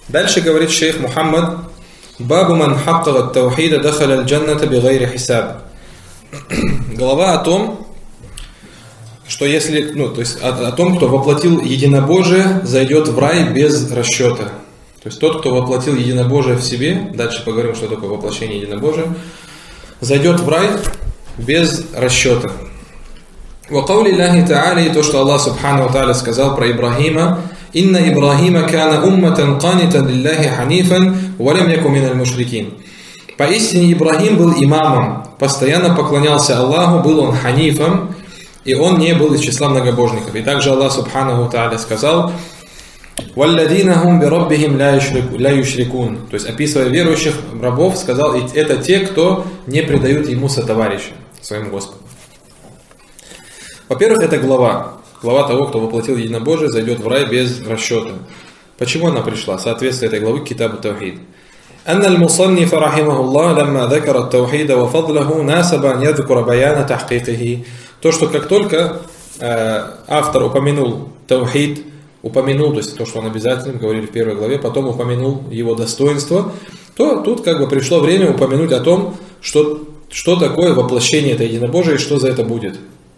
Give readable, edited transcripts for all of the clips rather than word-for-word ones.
Дальше говорит шейх Мухаммад: «Бабу ман хаккага таухида дахаля аль-джанната бигайри хисаб». Глава о том, что если, то есть о том, кто воплотил единобожие, зайдет в рай без расчета. То есть тот, кто воплотил единобожие в себе, дальше поговорим, что такое воплощение единобожия, зайдет в рай без расчета. Ва каули Аллахи Та'аля, и то, что Аллах Субхану Ва Та'аля сказал про Ибрахима: «Инна Ибрахима кана умматан канитан лиллахи ханифан, ва лям яку миналь мушрикин». Поистине Ибрахим был имамом, постоянно поклонялся Аллаху, был он ханифом, и он не был из числа многобожников. И также Аллах Субхану Ва Та'аля сказал: «Валладина хум бираббихим ля юшрикун». То есть, описывая верующих рабов, сказал: это те, кто не предают ему сотоварища, своему Господу. Во-первых, это глава того, кто воплотил единобожие, зайдет в рай без расчета. Почему она пришла? Соответствие этой главы к Китабу Таухид. أن المصنف رحمه الله لما ذكر التوحيد وفضله ناسب أن يذكر بيان تحقيقه. То, что как только автор упомянул таухид, то есть то, что он обязательно, говорили в первой главе, потом упомянул его достоинство, то тут как бы пришло время упомянуть о том, что такое воплощение это единобожие и что за это будет.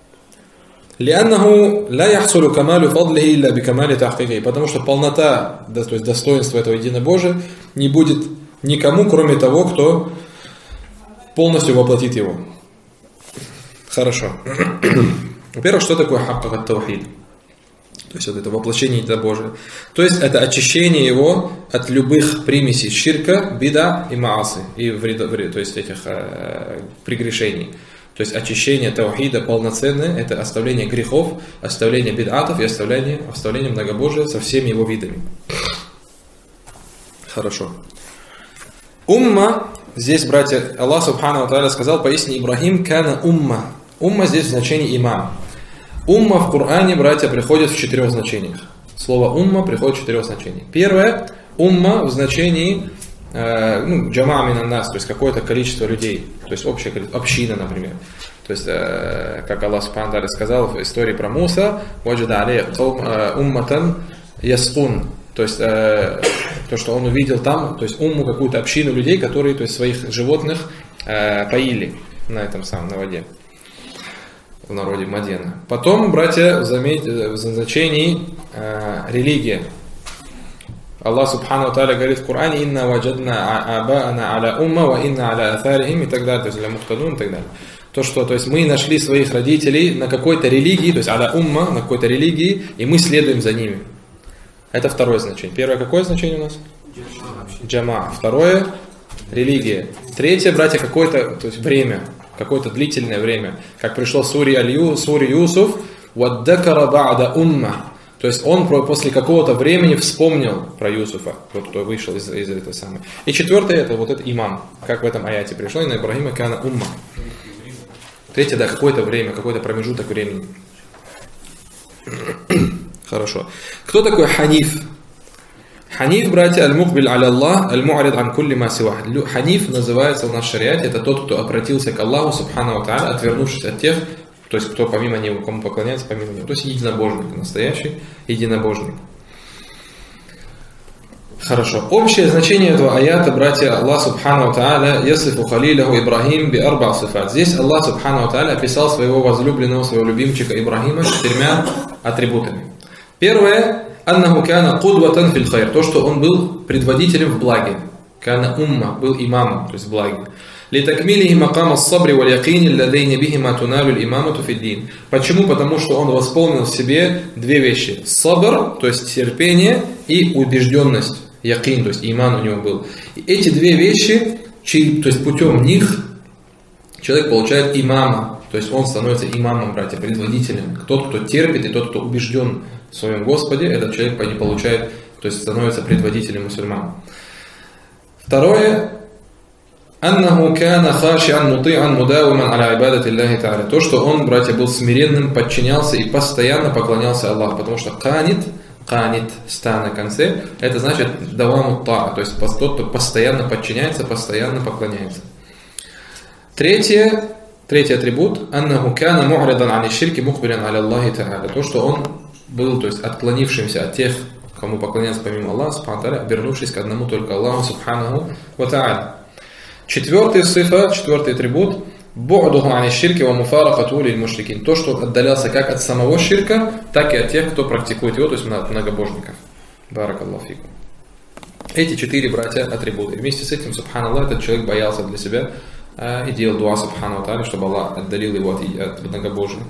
لأنه لا يحصل كمال فضله إلا بكمال تحقيقه. Потому что полнота, то есть достоинство этого единобожия не будет никому, кроме того, кто полностью воплотит его. Хорошо. Во-первых, что такое хаккак ат-таухид? То есть вот это воплощение единобожия. То есть это очищение его от любых примесей ширка, бида и маасы, и то есть этих прегрешений. То есть очищение таухида полноценное, это оставление грехов, оставление бид'атов и оставление многобожия со всеми его видами. Хорошо. Умма, здесь, братья, Аллах Субхану Ва Та'аля сказал: «Поистине Ибрахим кана умма». Умма здесь в значении имам. Умма в Коране, братья, приходит в 4 значениях. Слово умма приходит в 4 значениях. Первое, умма в значении джама мин ан-нас, то есть какое-то количество людей, то есть общее количество, община, например. То есть, как Аллах Субхану Ва Та'аля сказал в истории про Муса: «Ваджада алейх умматан яскун». То есть, то, что он увидел там, то есть умму, какую-то общину людей, которые, то есть, своих животных поили на этом самом, на воде, в народе Мадьяна. Потом, братья, заметьте, в значении религия. Аллах Субхану Ва Та'аля говорит в Коране: «Инна ваджадна абаана аля умма, ва инна аля атарихим», и так далее, то есть, ля мухтадун, и так далее. То, есть мы нашли своих родителей на какой-то религии, то есть аля умма, на какой-то религии, и мы следуем за ними. Это второе значение. Первое какое значение у нас? Джама. Второе религия. Третье, братья, какое-то, то есть время, какое-то длительное время. Как пришло в суре Юсуф: «Ваддакара ба'да умма». То есть он после какого-то времени вспомнил про Юсуфа, вот кто вышел из этой самой. И четвертое, это вот этот имам, как в этом аяте пришло: «На Ибрахима кана умма». Третье, да, какое-то время, какой-то промежуток времени. Хорошо. Кто такой ханиф? Ханиф, братья, аль-мукбиль аля Аллах, аль-му'арид ан кулли ма сивах. Ханиф называется в нашем шариате, это тот, кто обратился к Аллаху Субхану Ва Та'аля, отвернувшись от тех, то есть кто помимо него, кому поклоняется помимо него. То есть единобожник, настоящий единобожник. Хорошо. Общее значение этого аята, братья, Аллах Субхану Ва Та'аля ясифу халиляху Ибрахим би арба сифат. Здесь Аллах Субхану Ва Та'аля описал своего возлюбленного, своего любимчика Ибрахима 4 атрибутами. Первое, аннаху кана кудватан фил хайр, то, что он был предводителем в благе. Кана умма, был имамом, то есть в благе. Литакмилихи макам ас-сабри валь якини аллазайни бихима туналю аль-имамату фид-дин. Почему? Потому что он восполнил в себе 2 вещи: сабр, то есть терпение, и убежденность, якин, то есть иман у него был. И эти 2 вещи, то есть путем них человек получает имама, то есть он становится имамом, братья, предводителем. Тот, кто терпит, и тот, кто убежден в своем Господе, этот человек получает, то есть становится предводителем мусульман. Второе, аннаху кана хаши'ан мути'ан мудавиман аля ибадати Аллахи Та'аля. То, что он, братья, был смиренным, подчинялся и постоянно поклонялся Аллаху, потому что канит, ста на конце, это значит даваму та, то есть тот, кто постоянно подчиняется, постоянно поклоняется. Третий атрибут, аннаху кана му'ридан ани ширки мукбиран аля Аллахи Та'аля. То, что он был, то есть отклонившимся от тех кому поклоняться помимо Аллаха, субхану тааля, обернувшись к одному только Аллаху, субханаху ва тааля. Четвертый сифа, четвертый атрибут, бу'духу ани ширки ва муфаракату лиль мушрикин. То, что отдалялся как от самого ширка, так и от тех, кто практикует его, то есть от многобожников. Баракаллаху фикум. Эти 4 братья атрибуты. Вместе с этим, субханаллах, этот человек боялся для себя и делал дуа субхану тааля, чтобы Аллах отдалил его от многобожия.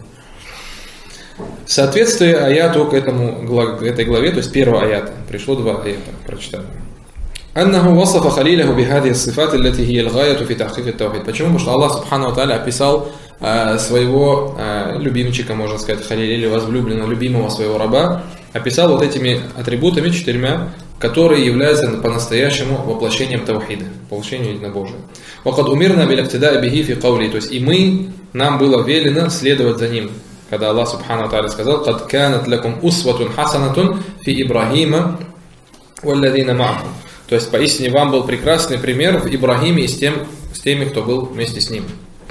В соответствии аяту к этой главе, то есть первого аята, пришло 2 аята, прочитаем. أنه وصف خليله بهذه الصفات التي هي الغاية في تحقيق التوحيد. Почему? Потому что Аллах субхану тааля описал своего любимчика, можно сказать, халиля, или возлюбленного, любимого своего раба, описал вот этими атрибутами 4, которые являются по-настоящему воплощением таухида, воплощением единобожия. وَقَدْ أُمِرْنَا بِالْاقْتِدَاءِ بِهِ فِي قَوْلِهِ. То есть и нам было велено следовать за ним. Когда Аллах субхану тааля сказал: «Qad kanat lakum uswatun hasanatun fi Ибрахима валладина ма'аху». То есть поистине вам был прекрасный пример в Ибрахиме и с теми, кто был вместе с ним.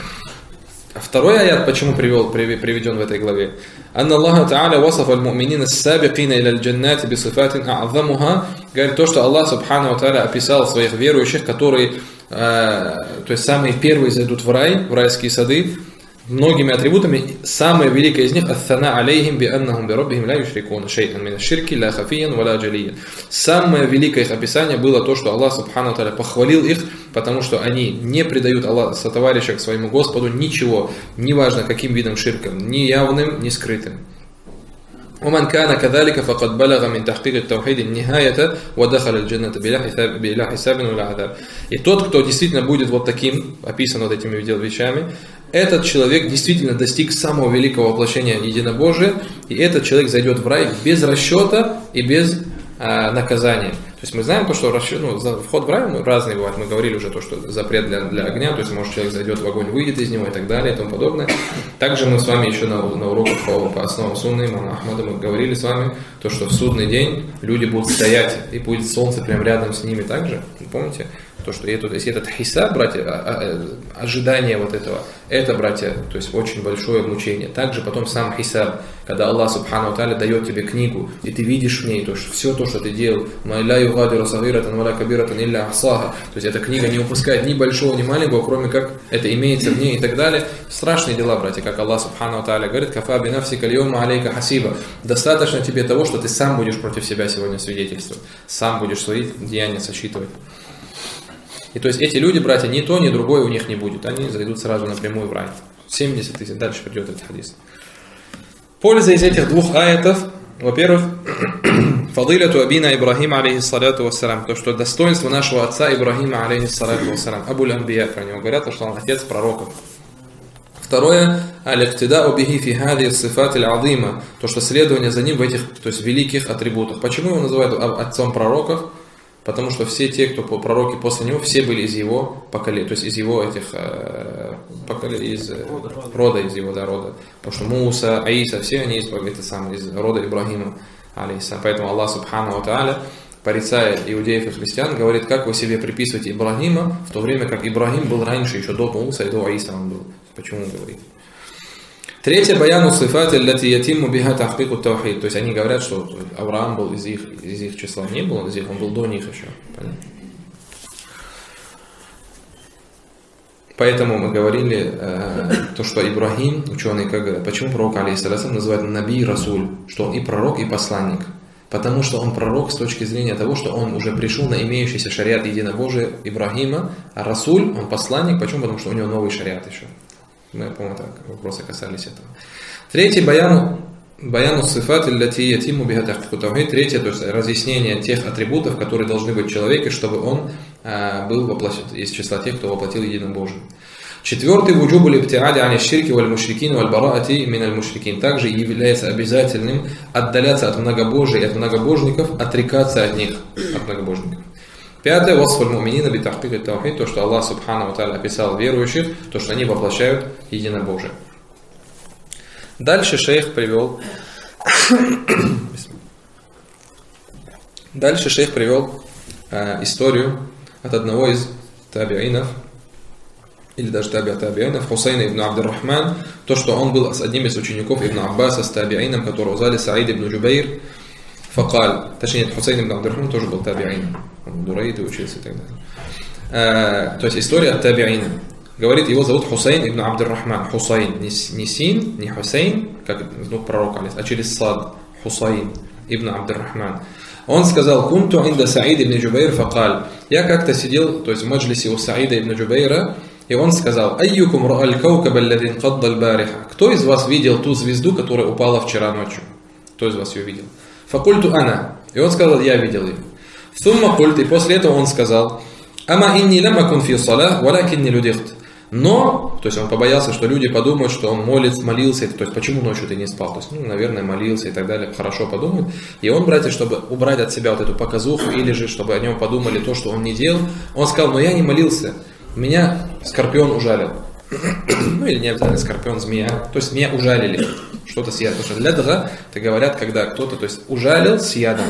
А второй аят, почему приведен в этой главе? «Анна Аллаха та'аля васафа аль-му'минина ссабикина иля аль-джаннати бисифатин а'азамуха». Говорит то, что Аллах субхану та'аля описал своих верующих, которые, то есть самые первые зайдут в рай, в райские сады, многими атрибутами. Самое великое из них «Ат-тана алейхим би'аннахум бираббихим ла юшрикуна шей'ан мин аш-ширки ла хафиян ва ла джалиян». Самое великое их описание было то, что Аллах субхану тааля похвалил их, потому что они не предают Аллаха сотоварища к своему Господу ничего, неважно каким видом ширка, ни явным, ни скрытым. ومن كان كذلك فقد بلغ من تحقيق التوحيد النهاية ودخل الجنة بلا حساب ولا عذاب. И тот, кто действительно будет вот таким, описан вот этими вещами, этот человек действительно достиг самого великого воплощения единобожия, и этот человек зайдет в рай без расчета и без наказания. То есть мы знаем то, что вход в рай разный бывает. Мы говорили уже то, что запрет для огня, то есть может человек зайдет в огонь, выйдет из него и так далее и тому подобное. Также мы с вами еще на уроках по основам сунны имама Ахмада мы говорили с вами то, что в судный день люди будут стоять и будет солнце прямо рядом с ними также. Помните? То, что если этот хисаб, братья, ожидание вот этого, это, братья, то есть очень большое мучение. Также потом сам хисаб, когда Аллах субхану тааля дает тебе книгу, и ты видишь в ней то, что все то, что ты делал, то есть эта книга не упускает ни большого, ни маленького, кроме как это имеется в ней и так далее. Страшные дела, братья, как Аллах субхану тааля говорит: «Кафа бинафсика льома алейка хасиба». Достаточно тебе того, что ты сам будешь против себя сегодня свидетельствовать, сам будешь свои деяния сосчитывать. И то есть эти люди, братья, ни то, ни другое у них не будет. Они зайдут сразу напрямую в рай. 70 тысяч. Дальше придет этот хадис. Польза из этих 2 аятов. Во-первых, фадиляту абина Ибрахима алейхиссалату вассалям. То, что достоинство нашего отца Ибрахима алейхиссалату вассалям. Абуль Амбия, про него говорят, что он отец пророков. Второе, аль-иктидау бихи фи хади сифат аль-азима. То, что следование за ним в этих, то есть великих атрибутах. Почему его называют отцом пророков? Потому что все те, кто пророки после него, все были из его поколения, то есть из его этих поколений, из рода, из его рода. Потому что Муса, Аиса, все они из рода Ибрахима, алейхиссалям. Поэтому Аллах субхану тааля, порицая иудеев и христиан, говорит: как вы себе приписываете Ибрахима, в то время как Ибрахим был раньше, еще до Муса и до Аиса он был. Почему он говорит? Третье, баяну сифат аллати ятимму биха тахкику таухид. То есть они говорят, что Авраам был из их числа. Не был он из них, он был до них еще. Понятно? Поэтому мы говорили, то, что Ибрахим, ученые как говорят, почему пророк алейхиссалям называют наби расуль, что он и пророк, и посланник. Потому что он пророк с точки зрения того, что он уже пришел на имеющийся шариат единобожия Ибрахима, а расуль, он посланник. Почему? Потому что у него новый шариат еще. Мы, по-моему, так вопросы касались этого. Третий, баяну сифат аллати ятимму биха тахкику таухид. Третье, то есть разъяснение тех атрибутов, которые должны быть в человеке, чтобы он был воплощен из числа тех, кто воплотил единобожие. Четвертый, вуджубу либтиади ани ширки валь мушрикин валь бараати мин аль мушрикин. Также является обязательным отдаляться от многобожия и от многобожников, отрекаться от них, от многобожников. Пятое, васфаль муминина би тахкики таухид, то, что Аллах субхану тааля описал верующих, то, что они воплощают единобожие. Дальше шейх привел историю от одного из табиинов, или даже табиинов, Хусейна ибн Абд-ар-Рахман, то, что он был с одним из учеников Ибн Аббаса, с табиином, которого звали Саид ибн Джубайр. факаль, точнее, Хусейн ибн Абдуррахман тоже был табиин, он Дурейд учился и так далее. То есть история от табиина. Говорит, его зовут Хусейн ибн Абдуррахман. Хусейн, не Син, не Хусейн, как пророк, а через сад. Хусейн ибн Абдуррахман. Он сказал: «Кунту инда Саид ибн Джубейр факаль». Я как-то сидел, то есть в маджлисе у Саида ибн Джубейра, и он сказал: «Айюкум ра'аль каукаб алладин кадда аль-бариха». Кто из вас видел ту звезду, которая упала вчера ночью? Кто из вас ее видел? Факульту ана. И он сказал: я видел ее. Сумма культ, и после этого он сказал: «Ама инни лам акун фи салах, валакинни людихт». Но, то есть он побоялся, что люди подумают, что он молился, то есть почему ночью ты не спал, то есть, наверное, молился и так далее, хорошо подумают. И он, братья, чтобы убрать от себя вот эту показуху, или же, чтобы о нем подумали то, что он не делал, он сказал: но я не молился, меня скорпион ужалил. Ну или не обязательно скорпион, змея, то есть меня ужалили, что-то с ядом. Потому что лядга, это говорят, когда кто-то, то есть ужалил с ядом.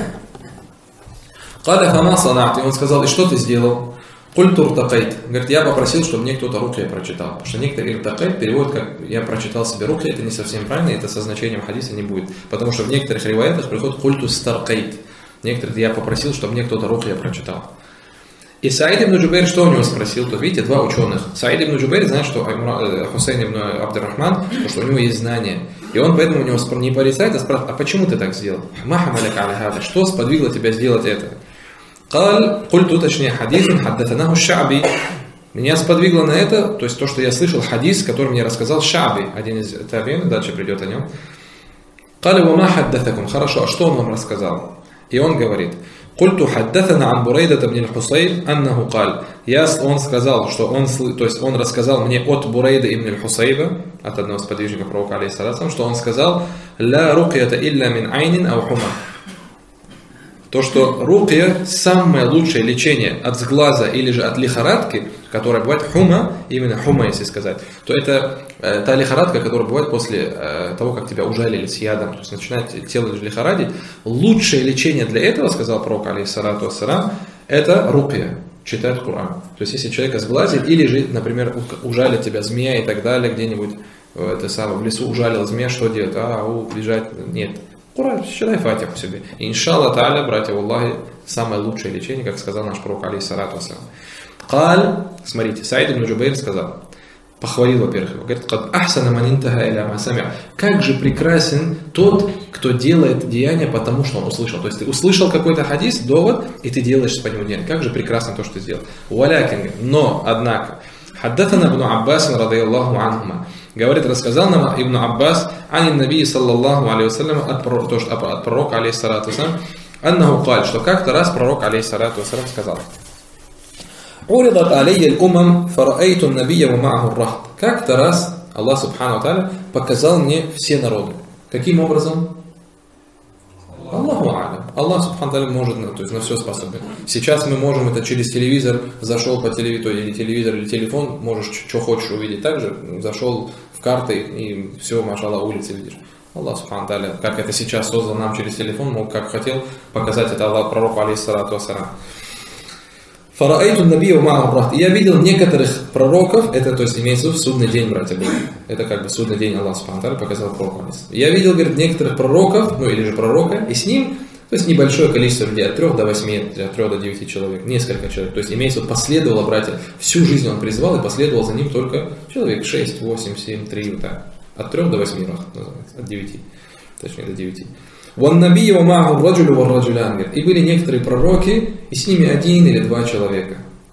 И он сказал: и что ты сделал? Культу ртакайт. Говорит, я попросил, чтобы мне кто-то рукья прочитал. Потому что некоторые ртакайт переводят как «я прочитал себе рукья», это не совсем правильно, это со значением хадиса не будет. Потому что в некоторых риваятах приходит культу старкайт. Некоторые я попросил, чтобы мне кто-то рукья прочитал. И Саид ибн Джубейр что у него спросил? Тут видите, два ученых. Саид ибн Джубейр знает, что Хусейн ибн Абдуррахман, что у него есть знания. И он поэтому у него не порицает, а спрашивает: а почему ты так сделал? Что сподвигло тебя сделать это? Культу, точнее, хадис, хаддатанаху Ша'би. Меня сподвигло на это, то есть то, что я слышал хадис, который мне рассказал Ша'би, один из табиин, дальше придет о нем. Хорошо, а что он вам рассказал? И он говорит: Культу хаддатана ан Бурейдата ибн аль-Хусайб аннаху каль. Он сказал, что то есть он рассказал мне от Бурейда ибн аль-Хусайба, от одного из подвижников пророка, алейхиссалям, что он сказал: ла рукьята илля мин айнин ау хума. То, что рукья – самое лучшее лечение от сглаза или же от лихорадки, которая бывает хума, именно хума, если сказать, то это та лихорадка, которая бывает после того, как тебя ужалили с ядом, то есть начинает тело лихорадить. Лучшее лечение для этого, сказал пророк, алейхиссалату вассалам, это рукья, читать Коран. То есть если человека сглазит, или же, например, ужалит тебя змея и так далее, где-нибудь в лесу ужалил змея, что делать? Бежать? Нет. Коран, читай фатиху себе. И иншаллах та'аля, братья, Аллахи, самое лучшее лечение, как сказал наш пророк, алейхиссалату вассалам. Смотрите, Саид ибн Джубейр сказал, похвалил, во-первых, его, говорит: «Кад ахсана ман интаха иля ма сами'а». Как же прекрасен тот, кто делает деяние, потому что он услышал. То есть ты услышал какой-то хадис, довод, и ты делаешь по нему деяние. Как же прекрасно то, что ты сделал. Валякин, но, однако, хаддатана ибн Аббас радийаллаху анхума. Говорит, рассказал нам Ибн Аббас ан наби саллаллаху алейхи вассалям, от пророка, алейхиссалату вассалам, аннаху каль, что как-то раз пророк, алейхиссалату вассалам, сказал: «Уридат алейя аль-умам фараайту ан-набийя ва ма'аху ар-рахт». Как-то раз Аллах субхану ва тааля показал мне все народы. Каким образом? Аллаху а'лям. Аллах субхану ва тааля может, то есть на все способен. Сейчас мы можем это через телевизор, зашел по телевизору, или телевизор, или телефон, можешь что хочешь увидеть. Также зашел в карты и все, машаллах, улицы видишь. Аллах субхану ва тааля, как это сейчас создал нам через телефон, мог, как хотел, показать это Аллах пророку, алейхиссалату вассалам. Фараайту набия ма'аху ар-рахт. Я видел некоторых пророков, это, то есть имеется в виду судный день, братья, был. Это как бы судный день Аллах субхану ва тааля показал пророку. Я видел, говорит, некоторых пророков, или же пророка, и с ним, то есть небольшое количество людей, от 3 до 8, от 3 до 9 человек, несколько человек. То есть имеется в виду, последовало, братья, всю жизнь он призывал, и последовал за ним только человек 6, 8, 7, 3, вот так. От 3 до 8 называется, от 9, точнее до 9. И были некоторые пророки, и с ними 1 или 2 человека.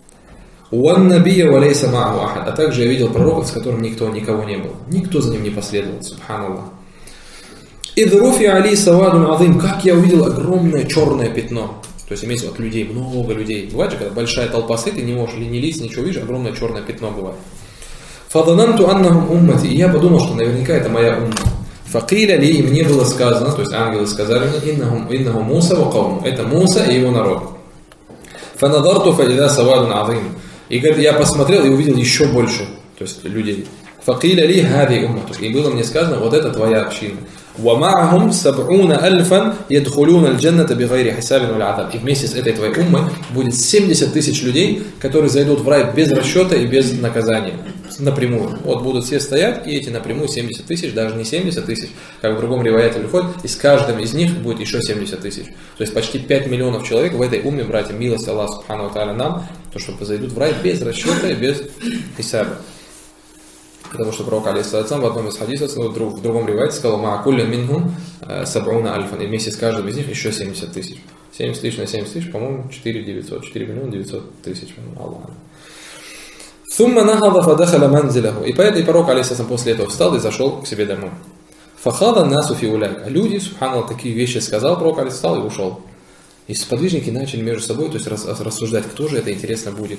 А также я видел пророков, с которым никого не было. Никто за ним не последовал, субханаллах. Как я увидел огромное черное пятно. То есть имеется от людей, много людей. Бывает же, когда большая толпа стоит, и не можешь ни лиц, ничего видишь, огромное черное пятно бывает. И я подумал, что наверняка это моя умма. Факиля ли, и мне было сказано, то есть ангелы сказали мне: иннаху Муса ва каум. Это Муса и его народ. Фанадарту фаида савадун азим. И говорит, я посмотрел и увидел еще больше, то есть людей. Факиля ли хади умма. И было мне сказано: вот это твоя община. Ва ма'ахум саб'уна альфан ядхулуна аль-джанната бигайри хисабин валь адаб. И вместе с этой твоей уммой будет 70 000 людей, которые зайдут в рай без расчета и без наказания. напрямую. Вот будут все стоять, и эти напрямую 70 тысяч, даже не 70 тысяч, как в другом риваяте приходит, и с каждым из них будет еще 70 тысяч. То есть почти 5 миллионов человек в этой умме, братья, милость Аллаха Субхану ва Тааля нам, то, что зайдут в рай без расчета и без хисаба. Потому что пророк алейхиссалям в одном из хадисов, в другом риваяте сказал: «Ма'акулля минхум саб'уна альфан», и вместе с каждым из них еще 70 тысяч. 70 тысяч на 70 тысяч, по-моему, 4 миллиона 900 тысяч. Аллах. «Сумма нахада фадахаля манзиляху». И пророк алейхиссалям после этого встал и зашел к себе домой. «Фахада насу фи уляйк». А люди, субханаллах, такие вещи сказал, пророк алейхиссалям, и ушел. И сподвижники начали между собой, то есть рассуждать, кто же это интересно будет.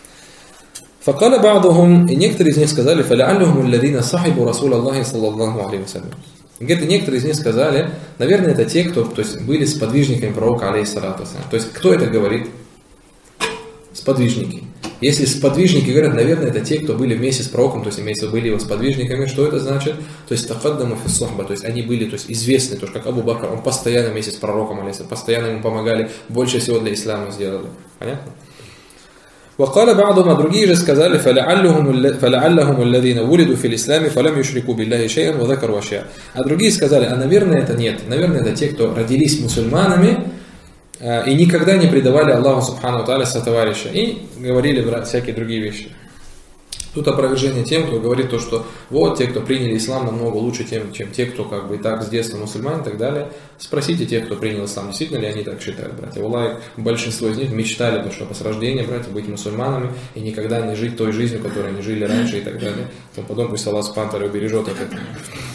فقال بعضهم, и некоторые из них сказали: فلعلهم الذين صحبوا رسول الله صلى الله عليه وسلم. Где-то некоторые из них сказали: наверное, это те, кто, то есть, были сподвижниками пророка алейхиссалату вассалям. То есть, кто это говорит? Сподвижники. Если сподвижники говорят, наверное, это те, кто были вместе с пророком, то есть, имеется в виду, были его сподвижниками, что это значит? То есть, тақаддаму фи сухба, то есть, они были, то есть, известны, то есть, как Абу Бакр, он постоянно вместе с пророком алейхиссалату, постоянно ему помогали, больше всего для ислама сделали. Понятно? وقال بعضهم, а другие же сказали: فلعلهم الذين ولدوا في الإسلام فلم يشركوا بالله شيئا وذكروا أشياء. А другие сказали: а наверное это нет, наверное это те, кто родились мусульманами и никогда не предавали Аллаху Субхану ва Тааля сотоварища, и говорили всякие другие вещи. Тут опровержение тем, кто говорит то, что вот те, кто приняли ислам, намного лучше, чем те, кто как бы и так с детства мусульмане и так далее. Спросите тех, кто принял ислам, действительно ли они так считают, братья. Валлахи, большинство из них мечтали, что по рождения, братья, быть мусульманами и никогда не жить той жизнью, которой они жили раньше и так далее. Потом пусть Аллах Субхану ва Тааля убережет от этого.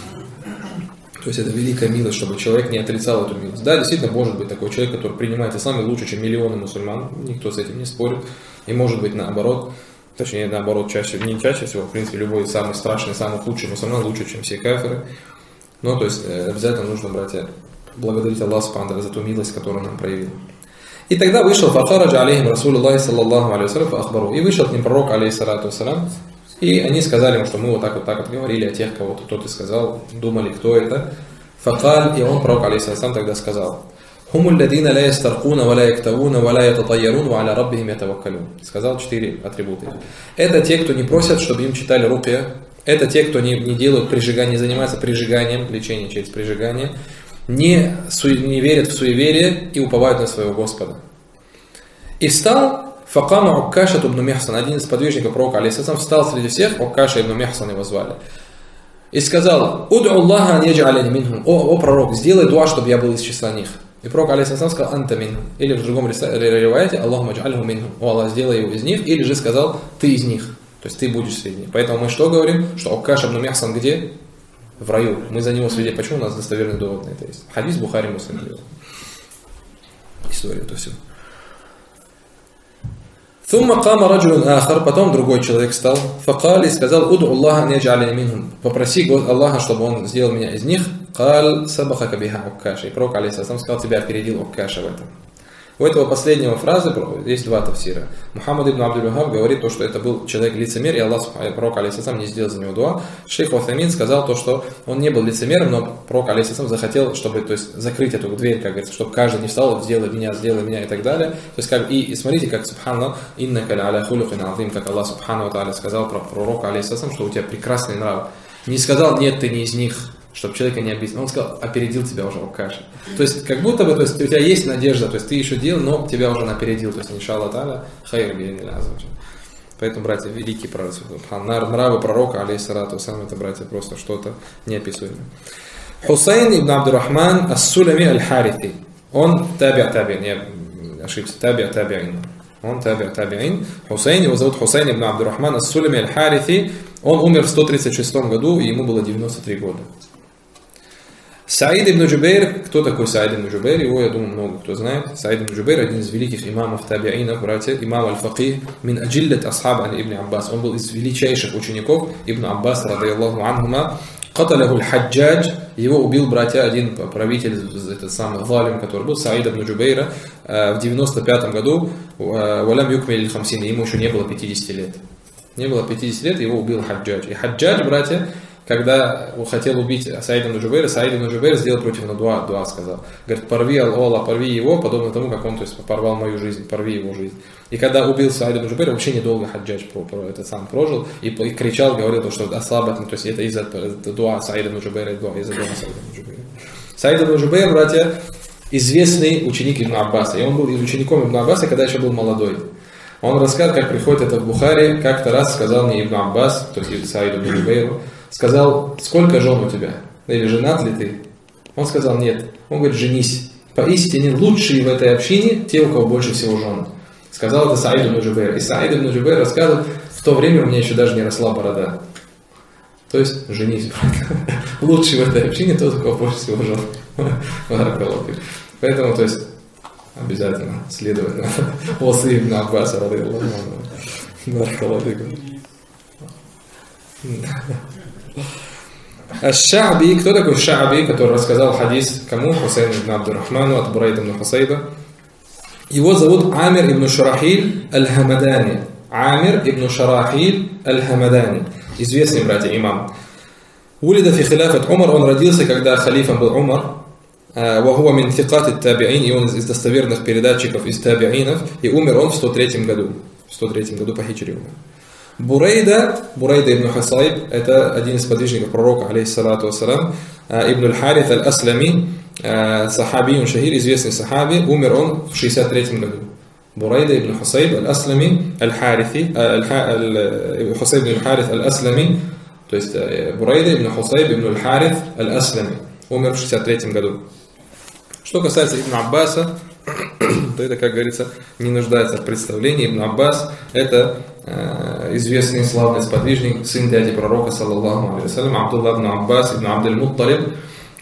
То есть это великая милость, чтобы человек не отрицал эту милость. Да, действительно, может быть такой человек, который принимает ислам лучше, чем миллионы мусульман. Никто с этим не спорит. И может быть наоборот. Точнее, наоборот, не чаще всего, в принципе, любой самый страшный, самый худший мусульман лучше, чем все кафиры. Но, то есть, обязательно нужно, братья, благодарить Аллаха Субхану ва Тааля за ту милость, которую нам проявил. И тогда вышел фахараджа алейхим Расулуллахи саллаллаху алейхи вассалям фахбару. И вышел к ним пророк алейхиссалату вассалям. И они сказали ему, что мы вот так говорили о тех, кого кто-то сказал, думали, кто это. Факаль, и он, пророк алейхиссалам, тогда сказал: «Хуму лладина ля ястаркуна, ва ля яктавуна, ва ля ятатайярун, ва аля раббихим ятаваккалюн». Сказал 4 атрибута. Это те, кто не просят, чтобы им читали рукья. Это те, кто не делают прижигание, не занимаются прижиганием, лечением через прижигание. Не верят в суеверие и уповают на своего Господа. И встал факама Уккаша ибн Михсан, один из подвижников пророка алейхиссалам, встал среди всех, Уккаша ибн Михсан его звали. И сказал: «Уду Аллаха ан ядж'аляни минхум». О пророк, сделай дуа, чтобы я был из числа них. И пророк алейхиссалам сказал: «Анта минхум». Или в другом риваяте: «Аллахумма дж'альху минхум». О Аллах, сделай его из них. Или же сказал: ты из них. То есть ты будешь среди них. Поэтому мы что говорим? Что Уккаш ибн Михсан где? В раю. Мы за него свидетельствуем. Почему? У нас достоверный довод на это есть. Хадис Бухари Муслим. История, то все. Сумма кама раджулун ахар, потом другой человек встал, факали, сказал: «Уду Аллаха ан ядж'аляни минхум». Попроси Аллаха, чтобы он сделал меня из них. Каль сабахака биха Уккаша. И пророк алейхиссалам сказал: тебя опередил Уккаша в этом. У этого последнего фразы есть два тафсира. Мухаммад ибн Абдул-Ваххаб говорит то, что это был человек лицемер, и Аллах, пророк алейхиссалам, не сделал за него дуа. Шейх Утхаймин сказал то, что он не был лицемером, но пророк алейхиссалам захотел, чтобы, то есть, закрыть эту дверь, как говорится, чтобы каждый не встал: сделай меня и так далее. То есть, как, и смотрите, как субханаллах, иннака ля аля хулукин азим, как Аллах Субхану ва Тааля сказал про пророка алейхиссалам, что у тебя прекрасный нрав. Не сказал: нет, ты не из них, чтобы человека не обидеть. Он сказал: опередил тебя уже Уккаша. То есть, как будто бы, то есть, у тебя есть надежда, то есть, ты еще делал, но тебя уже опередил. То есть, иншаллах та'аля, хайр би'инилля аззаваджаль. Поэтому, братья, великий пророк. Нравы пророка, алейхиссалату вассалям, это, братья, просто что-то неописуемое. Хусейн ибн Абдуррахман ас-Сулами аль-Харити. Он таби', я ошибся, таби'. Он таби'. Хусейн, его зовут Хусейн ибн Абдуррахман ас-Сулами аль-Харити. Он умер в 136 году, и ему было 93 года. Саид ибн Джубейр, кто такой Саид ибн Джубейр? Его, я думаю, много кто знает. Саид ибн Джубейр, один из великих имамов таби'инов, братья, имам аль-Факих, мин аджилят асхаб ибн Аббас. Он был из величайших учеников ибн Аббас, радийаллаху анхума. Каталяху аль-Хаджадж, его убил, братья, один правитель, этот самый залим, который был, Саид ибн Джубейра, в 95 году, валям юкмиль хамсин, ему еще не было 50 лет. Не было 50 лет, его убил Хаджадж. И Хаджадж, братья, когда хотел убить Саида ибн Джубейра, Саид ибн Джубейр сделал против него дуа сказал. Говорит, порви Аллах, порви его, подобно тому, как он, то есть, порвал мою жизнь, порви его жизнь. И когда убил Саида ибн Джубейра, вообще недолго хаджадж это сам прожил, и кричал, говорил, что ослабит, то есть это из-за дуа Саида ибн Джубейра, из-за дуа Саида ибн Джубейра. Саид ибн Джубейр, братья, известный ученик Ибн Аббаса, и он был учеником Ибн Аббаса, когда еще был молодой. Он рассказал, как приходит это в Бухари, как-то раз сказал мне Ибн Аббас, то есть Саид ибн Джубейру, сказал, сколько жен у тебя? Или женат ли ты? Он сказал, нет. Он говорит, женись. Поистине лучшие в этой общине те, у кого больше всего жен. Сказал это Саид ибн Джубейр. И Саид ибн Джубейр рассказывает, в то время у меня еще даже не росла борода. То есть, женись, брат. Лучший в этой общине тот, у кого больше всего жен. Поэтому, то есть, обязательно следовать на осы Ибн Аббаса, радийаллаху анху. Аш-Ша'би, кто такой Ша'би, который рассказал хадис кому? Хусейн ибн Абдуррахману от Бурайда ибн Хусайба. Его зовут Амир ибн Шарахиль аль-Хамадани. Амир ибн Шарахиль аль-Хамадани. Известный, братья, имам. Улида фи хиляфат Умар, он родился, когда халифом был Умар. وهو من ثقات التابعين, и он из достоверных передатчиков из табиинов, и умер он в 103 году. В 103 году по хиджре умер. Бурайда ибн Хусайб, это один из подвижников пророка, алейхиссалату вассалам, ибн аль-Харith аль-Аслами, сахабиюн шахир, известный сахаби, умер он в 63 году. Бурайда ибн Хусайб аль-Аслами, аль-Харифи, Хусайб ибн аль-Харith аль-Аслами, то есть Бурайда ибн Хусайб ибн аль-Харith аль-Аслами, умер в 63 году. Что касается Ибн Аббаса, то это, как говорится, не нуждается в представлении. Ибн Аббас – это известный славный сподвижник, сын дяди пророка, саллаллаху алейхи вассалям, Абдулла ибн Аббас ибн Абдуль-Мутталиб.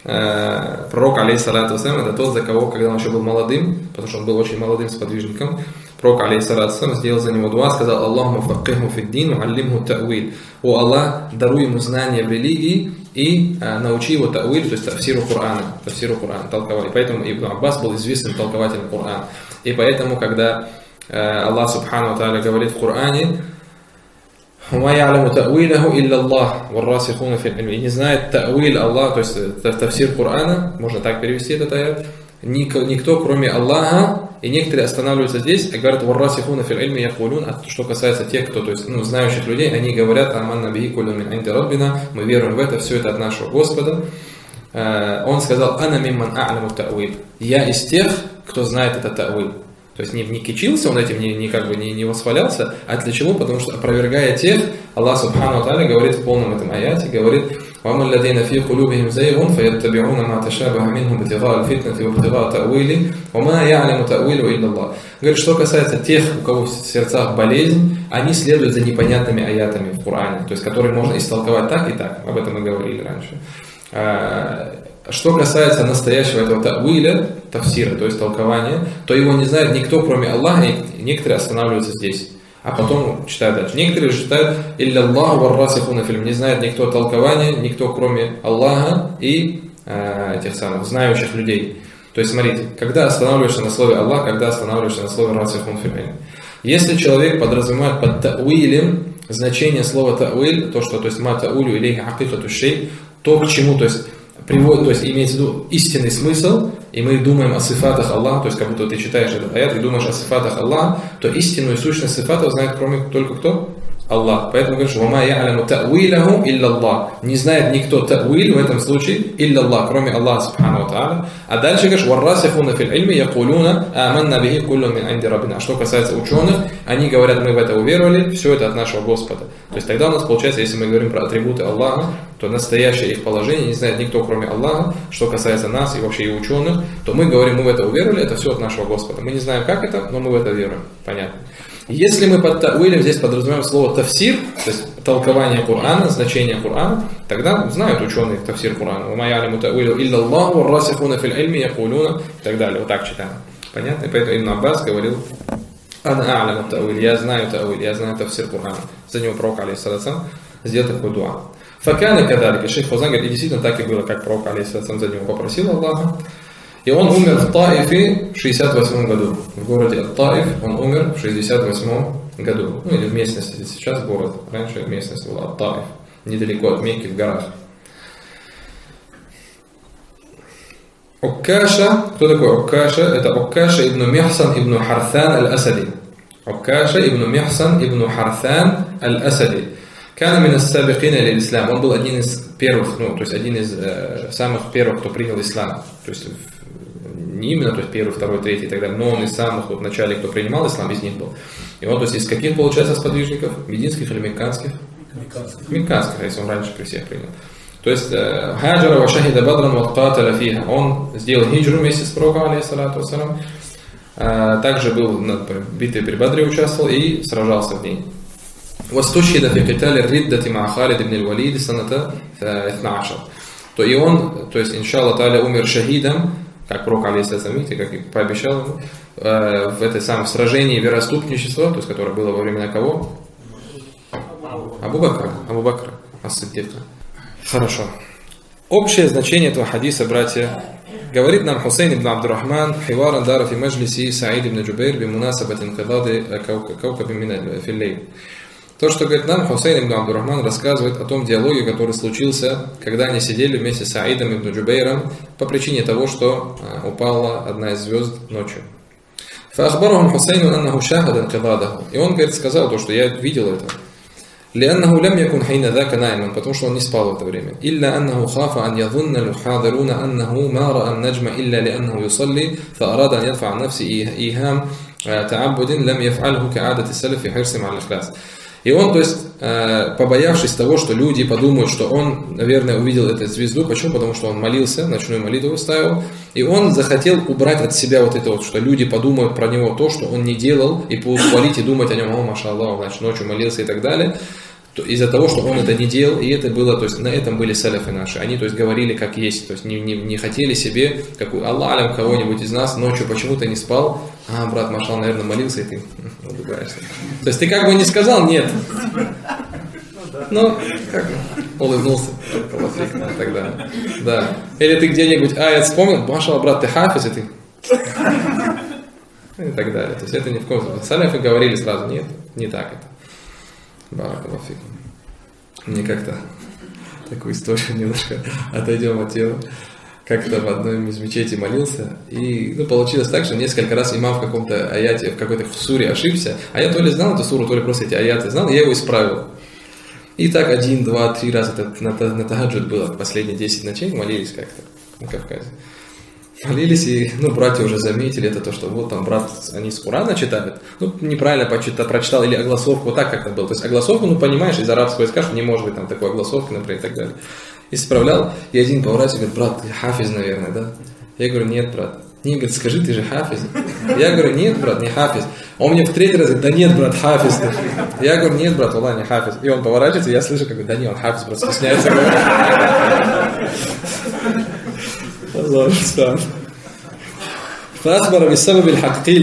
Пророк, алейхиссалату вассалям, это тот, за кого, когда он еще был молодым, потому что он был очень молодым сподвижником, пророк, алейхиссалату вассалям, сделал за него дуа, сказал: Аллахумма факкиху фиддин, аллимху та'виль. О Аллах, даруй ему знания в религии и научи его та'виль, то есть тафсиру Корана, толковали. Поэтому Ибн Аббас был известным толкователем Корана. И поэтому, когда Аллах субхану ва тааля говорит в Коране: «Ма я'ламу та'виляху илля Аллах, варрасихуна фил ильми», и не знает та'виль Аллах, то есть тафсир Корана, можно так перевести этот аят, никто, кроме Аллаха. И некоторые останавливаются здесь и говорят: «Варрасихуна фил ильми якулун», что касается тех, кто, то есть, знающих людей, они говорят: «Аманна бихи куллю мин инди раббина», мы веруем в это, все это от нашего Господа. Он сказал: «Ана мимман а'ламу та'виль», я из тех, кто знает это та'виль. То есть не кичился он этим, не восхвалялся, а для чего? Потому что, опровергая тех, Аллах субхану ва тааля говорит в полном этом аяте, говорит: وَأَمَّا الَّذِينَ فِي قُلُوبِهِمْ زَيْغٌ فَيَتَّبِعُونَ مَا تَشَابَهَ مِنْهُ ابْتِغَاءَ الْفِتْنَةِ وَابْتِغَاءَ تَأْوِيلِهِ وَمَا يَعْلَمُ تَأْوِيلَهُ إِلَّا اللَّهُ. Говорит, что касается тех, у кого в сердцах болезнь, они следуют за непонятными аятами в Коране, то есть которые можно истолковать так и так. Об этом мы говорили раньше. Что касается настоящего этого та'виля, тафсира, то есть толкования, то его не знает никто, кроме Аллаха, и некоторые останавливаются здесь. А потом читают дальше. Некоторые читают: «Илля Аллаху варрасихуна фил ильми», не знает никто толкования, никто, кроме Аллаха и тех самых знающих людей. То есть, смотрите, когда останавливаешься на слове Аллах, когда останавливаешься на слове «расихун фил ильми». Если человек подразумевает под та'вилем значение слова та'виль, то, что, то есть, ма та'улю илейхи хакикату шей, то, к чему, то есть, приводит, то есть имеется в виду истинный смысл, и мы думаем о сифатах Аллаха, то есть как будто ты читаешь этот аят и думаешь о сифатах Аллаха, то истинную сущность сифатов знает только кто? Аллах. Поэтому говоришь: «Вама я'ламу та'виляху илля Аллах». Не знает никто та'виль в этом случае илля Аллах, кроме Аллаха субхану ва тааля. А дальше говоришь: «Варрасихуна фил ильми якулуна аманна бихи куллю мин инди раббина». Что касается ученых, они говорят: мы в это уверовали, все это от нашего Господа. То есть тогда у нас получается, если мы говорим про атрибуты Аллаха, то настоящее их положение не знает никто, кроме Аллаха. Что касается нас и вообще и ученых, то мы говорим: мы в это уверовали, это все от нашего Господа. Мы не знаем, как это, но мы в это веруем. Понятно. Если мы под та'вилем здесь подразумеваем слово тафсир, то есть толкование Корана, значение Корана, тогда знают ученые тафсир Корана. «Ва ма я'ламу та'вилаху илля Аллах, варрасихуна фил ильми якулуна», и так далее. Вот так читаем. Понятно? И поэтому Ибн Аббас говорил: «Ана а'ламу та'виль», я знаю та'виль, я знаю тафсир Корана. За него пророк, алейхиссалям, сделал такой дуа. Факана кадалика. Шейх Фаузан говорит: и действительно так и было, как пророк, алейхиссалям, за него попросил Аллаха. И он умер в Таифе в 68 году. В городе Таиф он умер в 68 году. Или в местности, сейчас город. Раньше местность была Таиф. недалеко от Мекки в горах. Оккаша, кто такой Оккаша? Это Оккаша ибн Михсан ибн Харсан аль-Асади. Оккаша ибн Михсан ибн Харсан аль-Асади. Кана мин ас-сабикина лил-ислам. Он был один из первых, то есть один из самых первых, кто принял ислам. То есть не именно, то есть первый, второй, третий и так далее, но он из самых в начале, кто принимал ислам, из них был. И он, то есть из каких, получается, сподвижников? Мединских или мекканских? Мекканских, если он раньше при всех принял. То есть хаджара ва шахида бадран ва каталя фиха. Он сделал хиджру вместе с пророком, алейхиссалату вассалам. Также был на битве при Бадре, участвовал и сражался в ней. Вастушхида фи китали риддати ма Халид ибн аль-Валид саната 12. То и он, то есть иншаллах та'аля, умер шахидом, как пророк, алейхиссалам, видите, как и пообещал ему, в этой самом сражении вероотступничества, то есть которое было во времена кого? Абу Бакра, ас-Сиддика. Хорошо. Общее значение этого хадиса, братья, говорит нам Хусейн ибн Абдуррахман, хиваран дара фи маджлиси Саид ибн Джубейр би мунасабат инкидады каукаби мин филлейл. То, что говорит нам Хусейн ибн Абдуррахман, рассказывает о том диалоге, который случился, когда они сидели вместе с Саидом ибн Джубейром по причине того, что упала одна из звезд ночью. Фаахбарахум Хусейну аннаху шахад инкидадаху. И он, говорит, сказал то, что я видел это. لأنه لم يكن حين ذاك نائما, потому что он не спал в это время. إلا أنه خاف أن يظن الحاضرون أنه ما رأى النجم إلا لأنه يصلي فأراد أن يدفع عن نفسه إيهام تعبد لم يفعله كعادة السلف في حرصهم على الإخلاص. И он, то есть, побоявшись того, что люди подумают, что он, наверное, увидел эту звезду. Почему? Потому что он молился, ночную молитву ставил. И он захотел убрать от себя вот это вот, что люди подумают про него то, что он не делал, и похвалить и думать о нем, о, машаллах, значит, ночью молился и так далее. Из-за того, что он это не делал, и это было, то есть на этом были салафы наши. Они, то есть, говорили как есть, то есть не хотели себе, как Аллах алям, кого-нибудь из нас ночью почему-то не спал. А, брат, машал, наверное, молился, и ты улыбаешься. То есть ты как бы не сказал нет. Ну, как бы, улыбнулся тогда. Да. Или ты где-нибудь аят вспомнил, машал, брат, ты хафиз, и ты. И так далее. То есть это ни в коем случае. Салафы говорили сразу, нет, не так это. Баракаллаху фикум. Мне как-то такую историю немножко отойдем от темы. Как-то в одной из мечетей молился, и получилось так, что несколько раз имам в каком-то аяте, в какой-то суре ошибся, а я то ли знал эту суру, то ли просто эти аяты знал, и я его исправил. И так 1, 2, 3 раза на тахаджуд было, последние 10 ночей молились как-то на Кавказе. Молились, и братья уже заметили это, то, что вот там брат, они с Курана читают, неправильно прочитал, или огласовку, вот так как-то было. То есть огласовку, понимаешь, из арабского языка, что не может быть там такой огласовки, например, и так далее. Исправлял, и один поворачивается и говорит, брат, ты хафиз, наверное, да? Я говорю, нет, брат. Не, говорит, скажи, ты же хафиз. Я говорю, нет, брат, не хафиз. Он мне в третий раз говорит, да нет, брат, хафиз. Я говорю, нет, брат, Аллах, не хафиз. И он поворачивается, и я слышу, как да нет, он хафиз, брат, стесняется. Аллах, стан. فأخبر بالسبب الحقيقي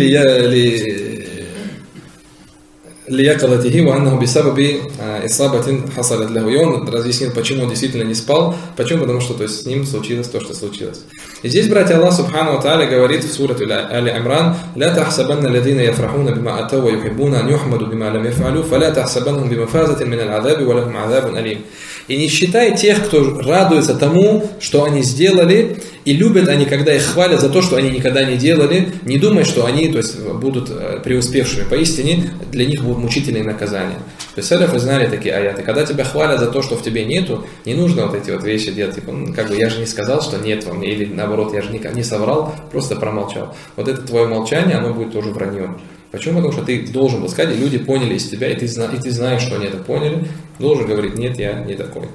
ليقظته وأنه بسبب إصابة حصلت له. И он разъяснил, почему он действительно не спал. Почему? Потому что, то есть, с ним случилось то, что случилось. И здесь, братья, Аллах Субхану ва Тааля говорит в суре Али-Имран: «Ла тахсабанна алладина яфрахуна бима атау ва юхиббуна ан юхмаду бима лам яф'алу, фаля тахсабаннахум бимафазатин мин аль-азаби ва лахум азабун алим». И не считай тех, кто радуется тому, что они сделали, и любят они, когда их хвалят за то, что они никогда не делали, не думай, что они, то есть, будут преуспевшими. Поистине, для них будут мучительные наказания. То есть, салафы знали такие аяты. Когда тебя хвалят за то, что в тебе нету, не нужно вот эти вот вещи делать. Типа, я же не сказал, что нет во мне, или наоборот, я же не соврал, просто промолчал. Вот это твое молчание, оно будет тоже враньем. Почему? Потому что ты должен был сказать, и люди поняли из тебя, и ты знаешь, что они это поняли, должен говорить, нет, я не такой.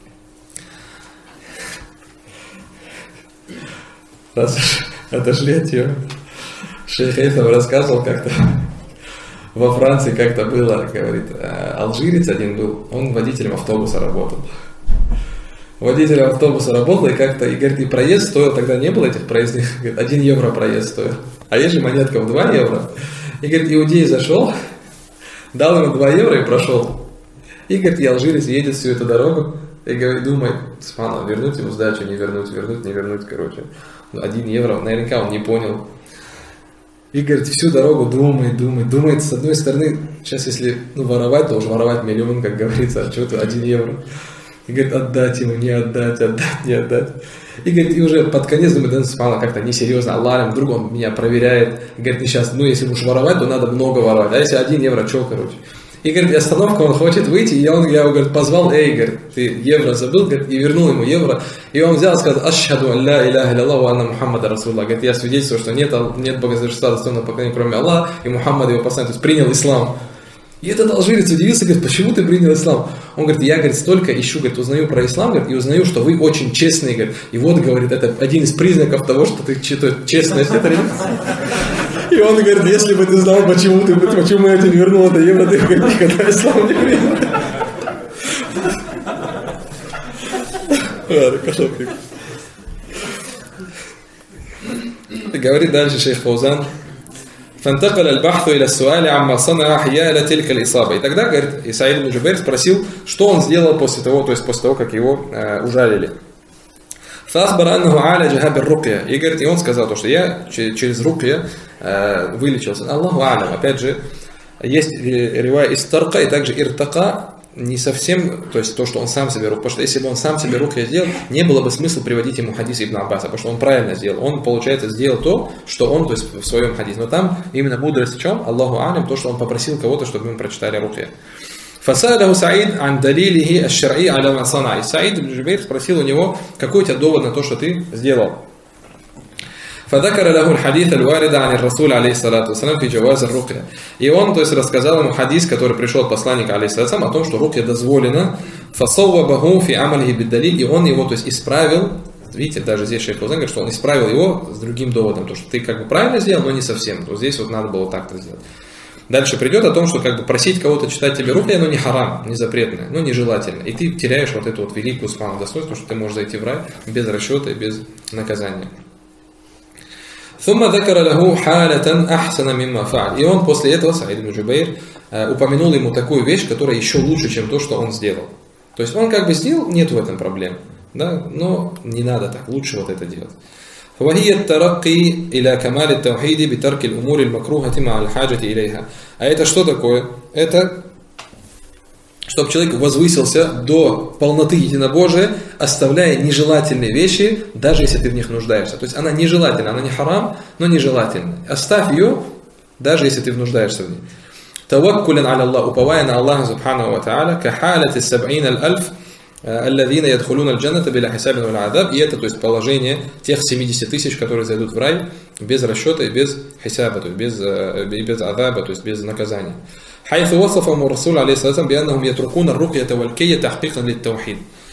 Раз отошли от темы. Шейх Эйфам рассказывал как-то, во Франции как-то было, говорит, алжирец один был, он водителем автобуса работал. Водителем автобуса работал, и как-то, и говорит, и проезд стоил, тогда не было этих проездных, говорит, 1 евро проезд стоил. А есть же монетка в 2 евро. И, говорит, иудей зашел, дал ему 2 евро и прошел. И, говорит, и алжирец едет всю эту дорогу, и говорит, думает, вернуть ему сдачу, не вернуть, короче. 1 евро, наверняка он не понял. И, говорит, всю дорогу думает, с одной стороны, сейчас если воровать, то уже воровать миллион, как говорится, а что-то 1 евро. И говорит, отдать ему, не отдать. И говорит, и уже под конец думает, да, субханаллах, как-то несерьезно, Аллах, вдруг он меня проверяет. И говорит, сейчас, если будешь воровать, то надо много воровать, а если 1 евро, что, короче. И, говорит, остановка, он хочет выйти, и я его, говорит, позвал, говорит, ты евро забыл, говорит, и вернул ему евро. И он взял и сказал, ашхаду ан ля иляха илlalлах ва анна Мухаммада расулуллах. Говорит, я свидетельствую, что нет богослужения достойного поклонения, кроме Аллаха, и Мухаммад его посланник, то есть принял ислам. И этот алжирец удивился, говорит, почему ты принял ислам? Он говорит, я, говорит, столько ищу, говорит, узнаю про ислам, говорит, и узнаю, что вы очень честные, говорит. И вот, говорит, это один из признаков того, что ты честность. И он говорит, если бы ты знал, почему я тебе вернул это евро, ты, говорит, никогда ислам не принял. Говорит дальше шейх Фаузан. فانتقل البحث إلى السؤال عما صنع حيال تلك الإصابة. И тогда, говорит, Саид ибн Джубейр спросил, что он сделал после того, как его ужалили. فأخبر أنه عالجها بالرقية. И, говорит, и он сказал, что я через рукья вылечился. Аллаху а'лам. Опять же, есть ривая истарка и также иртака. Не совсем, то есть то, что он сам себе рук, потому что если бы он сам себе руки сделал, не было бы смысла приводить ему хадис Ибн Аббаса, потому что он правильно сделал. Он, получается, сделал то, что он, то есть в своем хадисе. Но там именно мудрость в чем? Аллаху алям, то, что он попросил кого-то, чтобы ему прочитали руки. Фасаlahu Саид ан далилихи аш-шар'и аля ма сана. Саид ибн Джубейр спросил у него, какой у тебя довод на то, что ты сделал. فذكر له الحديث الوارد عن الرسول عليه الصلاة والسلام في جواز الرقية. И он, то есть, рассказал ему хадис, который пришел от посланника, алейхиссалям, о том, что рукья дозволено. فصوبه في عمله بالدليل. И он его, то есть, исправил. Видите, даже здесь шейх Фаузан говорит, что он исправил его с другим доводом, то, что ты как бы правильно сделал, но не совсем. То здесь вот надо было так-то сделать. Дальше придет о том, что как бы просить кого-то читать тебе рукья, оно не харам, не запретное, но нежелательно. И ты теряешь вот эту вот великую субханаллах достоинство, что ты можешь зайти в рай без расчета и без наказания. ثم ذكر له حالة أحسن مما فعل. И он после этого, Саид ибн Джубейр, упомянул ему такую вещь, которая еще лучше, чем то, что он сделал. То есть он как бы сделал, нет в этом проблем, да? Но не надо так, лучше вот это делать. وهي الترقي إلى كمال التوحيد بترك الأمور المكروهة مع الحاجة إليها. А это что такое? Это чтобы человек возвысился до полноты единобожия, оставляя нежелательные вещи, даже если ты в них нуждаешься. То есть она нежелательна, она не харам, но нежелательна. Оставь ее, даже если ты нуждаешься в ней. Таваккулян аля Аллах, уповая на Аллаха субханаху ва тааля, кахалати саб'ин аль-альф, аллазина ядхулуна аль-джанната биля хисабин ва аль-адаб. И это, то есть, положение тех 70 тысяч, которые зайдут в рай без расчета и без хисаба, то есть без адаба, то есть без наказания. حيث وصفهم الرسول عليه الصلاة والسلام بأنهم يتركون الرقية والكي تحقيقا للتوحيد.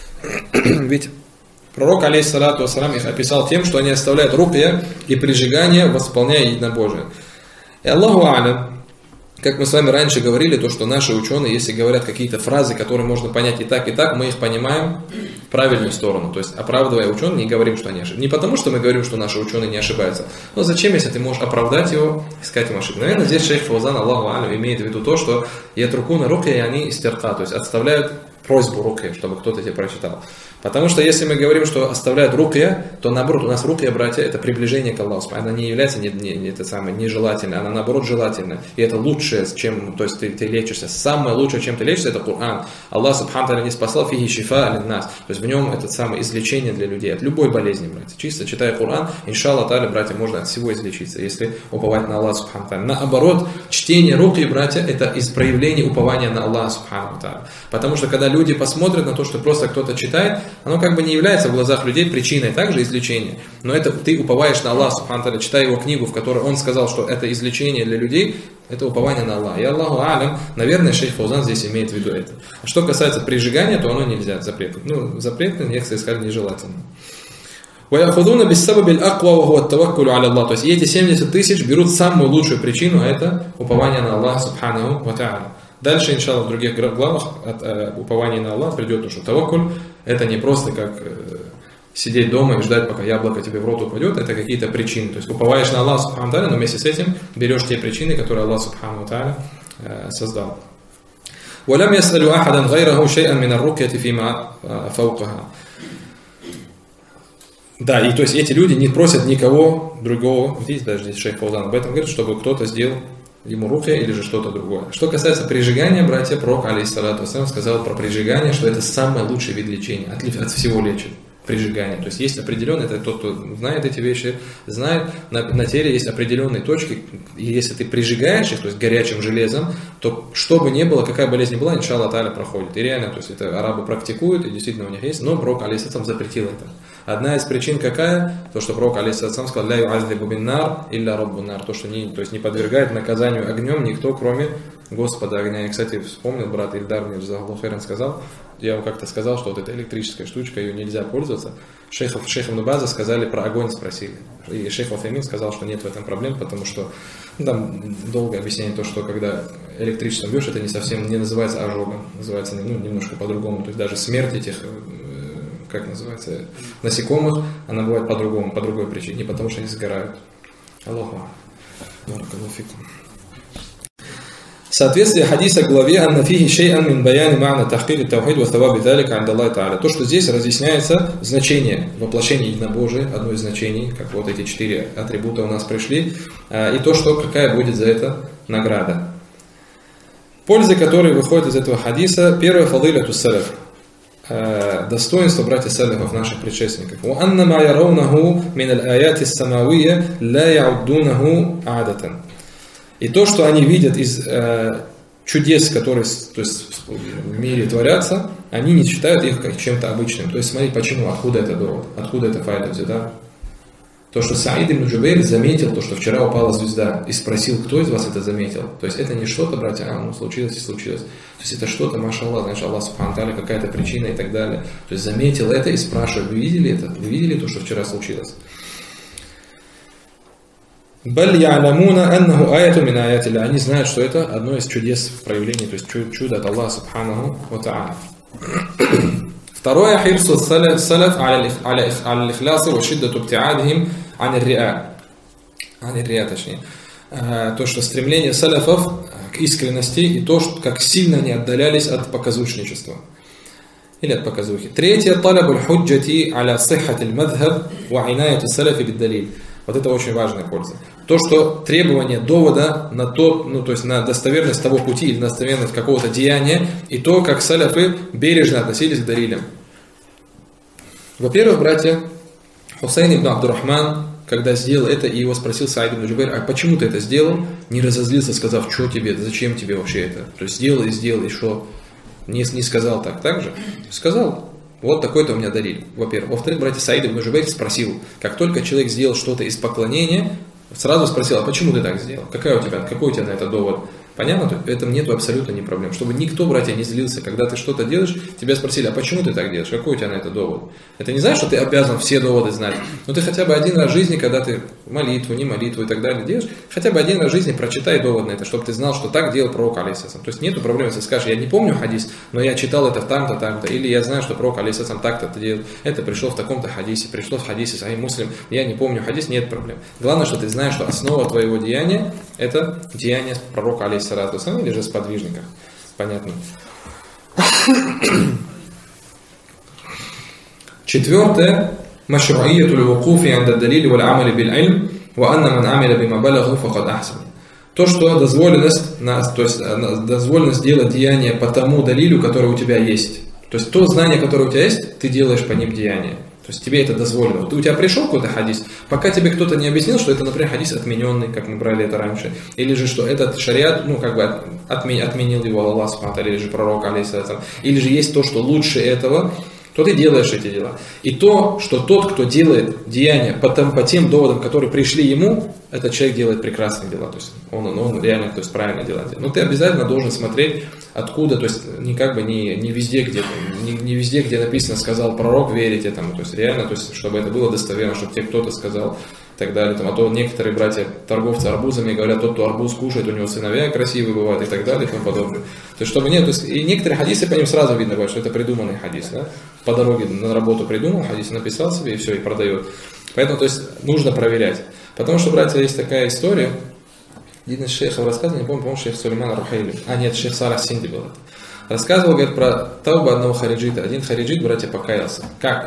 Ведь пророк, алейхиссалату вассалам, их описал тем, что они оставляют рукья и прижигание, восполняя единобожие. И Аллаху а'лям, как мы с вами раньше говорили, то, что наши ученые, если говорят какие-то фразы, которые можно понять и так, мы их понимаем в правильную сторону. То есть, оправдывая ученых, не говорим, что они ошибаются. Не потому, что мы говорим, что наши ученые не ошибаются. Но зачем, если ты можешь оправдать его, искать ему ошибку? Наверное, здесь шейх Фаузан, Аллаху а'лям, имеет в виду то, что ятрукуна рукья, и они истерка, то есть отставляют просьбу рукья, чтобы кто-то тебе прочитал. Потому что если мы говорим, что оставляют рукья, то наоборот, у нас рукья, братья, это приближение к Аллаху. Она не является нежелательной, она наоборот желательна. И это лучшее, чем, то есть ты лечишься. Самое лучшее, чем ты лечишься, это Коран. Аллах субхану ва тааля не спасал фиги шифа аль-нас. То есть в нем это самое излечение для людей от любой болезни, братья. Чисто читая Коран, иншаллах тааля, братья, можно от всего излечиться, если уповать на Аллаха субхану ва тааля. Наоборот, чтение рукьи, братья, это из проявления упования на Аллаха субхану ва тааля. Потому что когда люди посмотрят на то, что просто кто-то читает, оно как бы не является в глазах людей причиной также излечения. Но это ты уповаешь на Аллаха субхану ва тааля, читая его книгу, в которой он сказал, что это излечение для людей, это упование на Аллаха. И Аллаху а'лям, наверное, шейх Фаузан здесь имеет в виду это. А что касается прижигания, то оно нельзя, запретно. Ну, запретно, некоторые сказали, нежелательно. وَيَأْخُذُونَ بِالسَّبَبِ الْأَقْوَى وَهُوَ التَّوَكُّلُ عَلَى اللَّهِ. То есть эти 70 тысяч берут самую лучшую причину, а это упование на Аллаха субханаху ва тааля. Дальше, иншаллах, в других главах от упования на Аллах придет то, что таваккуль это не просто как сидеть дома и ждать, пока яблоко тебе в рот упадет, это какие-то причины. То есть уповаешь на Аллаха субхану ва тааля, но вместе с этим берешь те причины, которые Аллах субхану ва тааля создал. وَلَمْ يَسْأَلُوا أَحَدًا غَيْرَهُ شَيْئًا مِنَ الرُّقْيَةِ فِيمَا فَوْقَهَا. Да, и то есть эти люди не просят никого другого, видите, даже здесь шейх Фаузан об этом говорит, чтобы кто-то сделал ему рукья или же что-то другое. Что касается прижигания, братья, пророк, алейхиссалату вассалям, сказал про прижигание, что это самый лучший вид лечения, от всего лечит. Прижигание. То есть есть определенные, это тот, кто знает эти вещи, знает, на теле есть определенные точки, и если ты прижигаешь их, то есть горячим железом, то что бы ни было, какая болезнь ни была, иншаллах та'аля проходит. И реально, то есть это арабы практикуют, и действительно у них есть, но пророк, алейхиссалам, запретил это. Одна из причин какая? То, что пророк, алейхиссалам, сказал, «Ля ю'аззибу бин-нар илля раббун-нар», то, что то есть не подвергает наказанию огнем никто, кроме Господа огня. Я, кстати, вспомнил, брат Ильдар мне сказал, я ему как-то сказал, что вот эта электрическая штучка, ее нельзя пользоваться. Шейх Ибн База сказали, про огонь спросили. И шейх Уфеймин сказал, что нет в этом проблем, потому что там долго объяснение то, что когда электричеством бьешь, это не совсем не называется ожогом, называется немножко по-другому. То есть даже смерть этих, как называется, насекомых, она бывает по-другому, по другой причине, не потому что они сгорают. Аллаху. Соответствие хадиса к главе «Анна фихи шей'ан мин баяни ма'на тахкири таухид ва таваби далика анда Аллахи та'аля». То, что здесь разъясняется значение воплощения единобожия, одно из значений, как вот эти 4 атрибута у нас пришли, и то, что какая будет за это награда. Пользы, которые выходят из этого хадиса, первое, фадиляту салаф. Достоинство, братья салафов, наших предшественников. وَأَنَّ مَا يَرَوْنَهُ مِنَ الْآيَاتِ السَّمَاوِيَّةِ لَا يَعُدُّونَهُ عَادَةً. И то, что они видят из чудес, которые то есть, в мире творятся, они не считают их как чем-то обычным. То есть смотри, почему, откуда это довод, откуда это файда взята. То, что Саид ибн Джубейр заметил, то, что вчера упала звезда, и спросил, кто из вас это заметил. То есть это не что-то, братья, случилось и случилось. То есть это что-то, машаллах, знаешь, Аллах субхану тааля, какая-то причина и так далее. То есть заметил это и спрашивает, вы видели это? Вы видели то, что вчера случилось? Они знают, что это одно из чудес проявлений, то есть чудо от Аллаха субханаху ва та'аля. Второе, хирсу салаф аль-ихлясы ва шиддату ibтиадихим ан-риа, точнее. То, что стремление салафов к искренности и то, как сильно они отдалялись от показушничества. Или от показухи. Третье, талабуль худжати аля сиххатиль мадхаб ва инаяти салафи биддалиль. Вот это очень важная польза. То, что требование довода на то, то есть на достоверность того пути или на достоверность какого-то деяния, и то, как салафы бережно относились к далилям. Во-первых, братья, Хусейн ибн Абдурахман, когда сделал это, и его спросил Саид ибн Джубейр, а почему ты это сделал, не разозлился, сказав, что тебе, зачем тебе вообще это? То есть сделал, и что? Не сказал так же? Сказал. Вот такой-то у меня далиль, во-первых. Во-вторых, братья, Саид ибн Джубейр спросил, как только человек сделал что-то из поклонения, сразу спросил, а почему ты так сделал? Какой у тебя на это довод? Понятно? В этом нету абсолютно ни проблем. Чтобы никто, братья, не злился, когда ты что-то делаешь, тебя спросили, а почему ты так делаешь? Какой у тебя на это довод? Это не значит, что ты обязан все доводы знать. Но ты хотя бы один раз в жизни, когда ты молитву, не молитву и так далее делаешь, хотя бы один раз в жизни прочитай довод на это, чтобы ты знал, что так делал пророк, алейхиссалам. То есть нету проблем, если скажешь, я не помню хадис, но я читал это там-то, там-то, или я знаю, что пророк, алейхиссалам, так-то делал, это пришло в таком-то хадисе, пришло в хадисе Сахих Муслим, я не помню хадис, нет проблем. Главное, что ты знаешь, что основа твоего деяния – это деяние пророка, алейхиссалату вассалам, или же сподвижников. Понятно. Четвертое. Машру'iятуль вукуфи анда далили валь амали биль илм ва анна ман амиля бима балагу факад ахсан. То, что дозволенность делать деяние по тому далилю, который у тебя есть. То есть то знание, которое у тебя есть, ты делаешь по ним деяние. То есть тебе это дозволено. Вот у тебя пришел какой-то хадис, пока тебе кто-то не объяснил, что это, например, хадис отмененный, как мы брали это раньше, или же что этот шариат, отменил его Аллах субхану ва тааля, или же пророк, алейхиссалам, или же есть то, что лучше этого, то ты делаешь эти дела. И то, что тот, кто делает деяния по тем доводам, которые пришли ему, этот человек делает прекрасные дела. То есть он реально, то есть правильно дела делает. Но ты обязательно должен смотреть, откуда, то есть не везде, где написано сказал пророк, верить этому. То есть реально, то есть, чтобы это было достоверно, чтобы тебе кто-то сказал и так далее. А то некоторые братья, торговцы арбузами, говорят, тот, кто арбуз кушает, у него сыновья красивые бывают и так далее и тому подобное. То есть, чтобы нет, то есть, и некоторые хадисы по ним сразу видно бывает, что это придуманный хадис. Да? По дороге на работу придумал хадис, написал себе и все, и продает. Поэтому, то есть, нужно проверять. Потому что, братья, есть такая история, один из шейхов рассказывал, не помню, по-моему, шейх Сулейман Рухайли, шейх Салах Синди был это. Рассказывал, говорит, про таубу одного хариджита. Один хариджит, братья, покаялся. Как?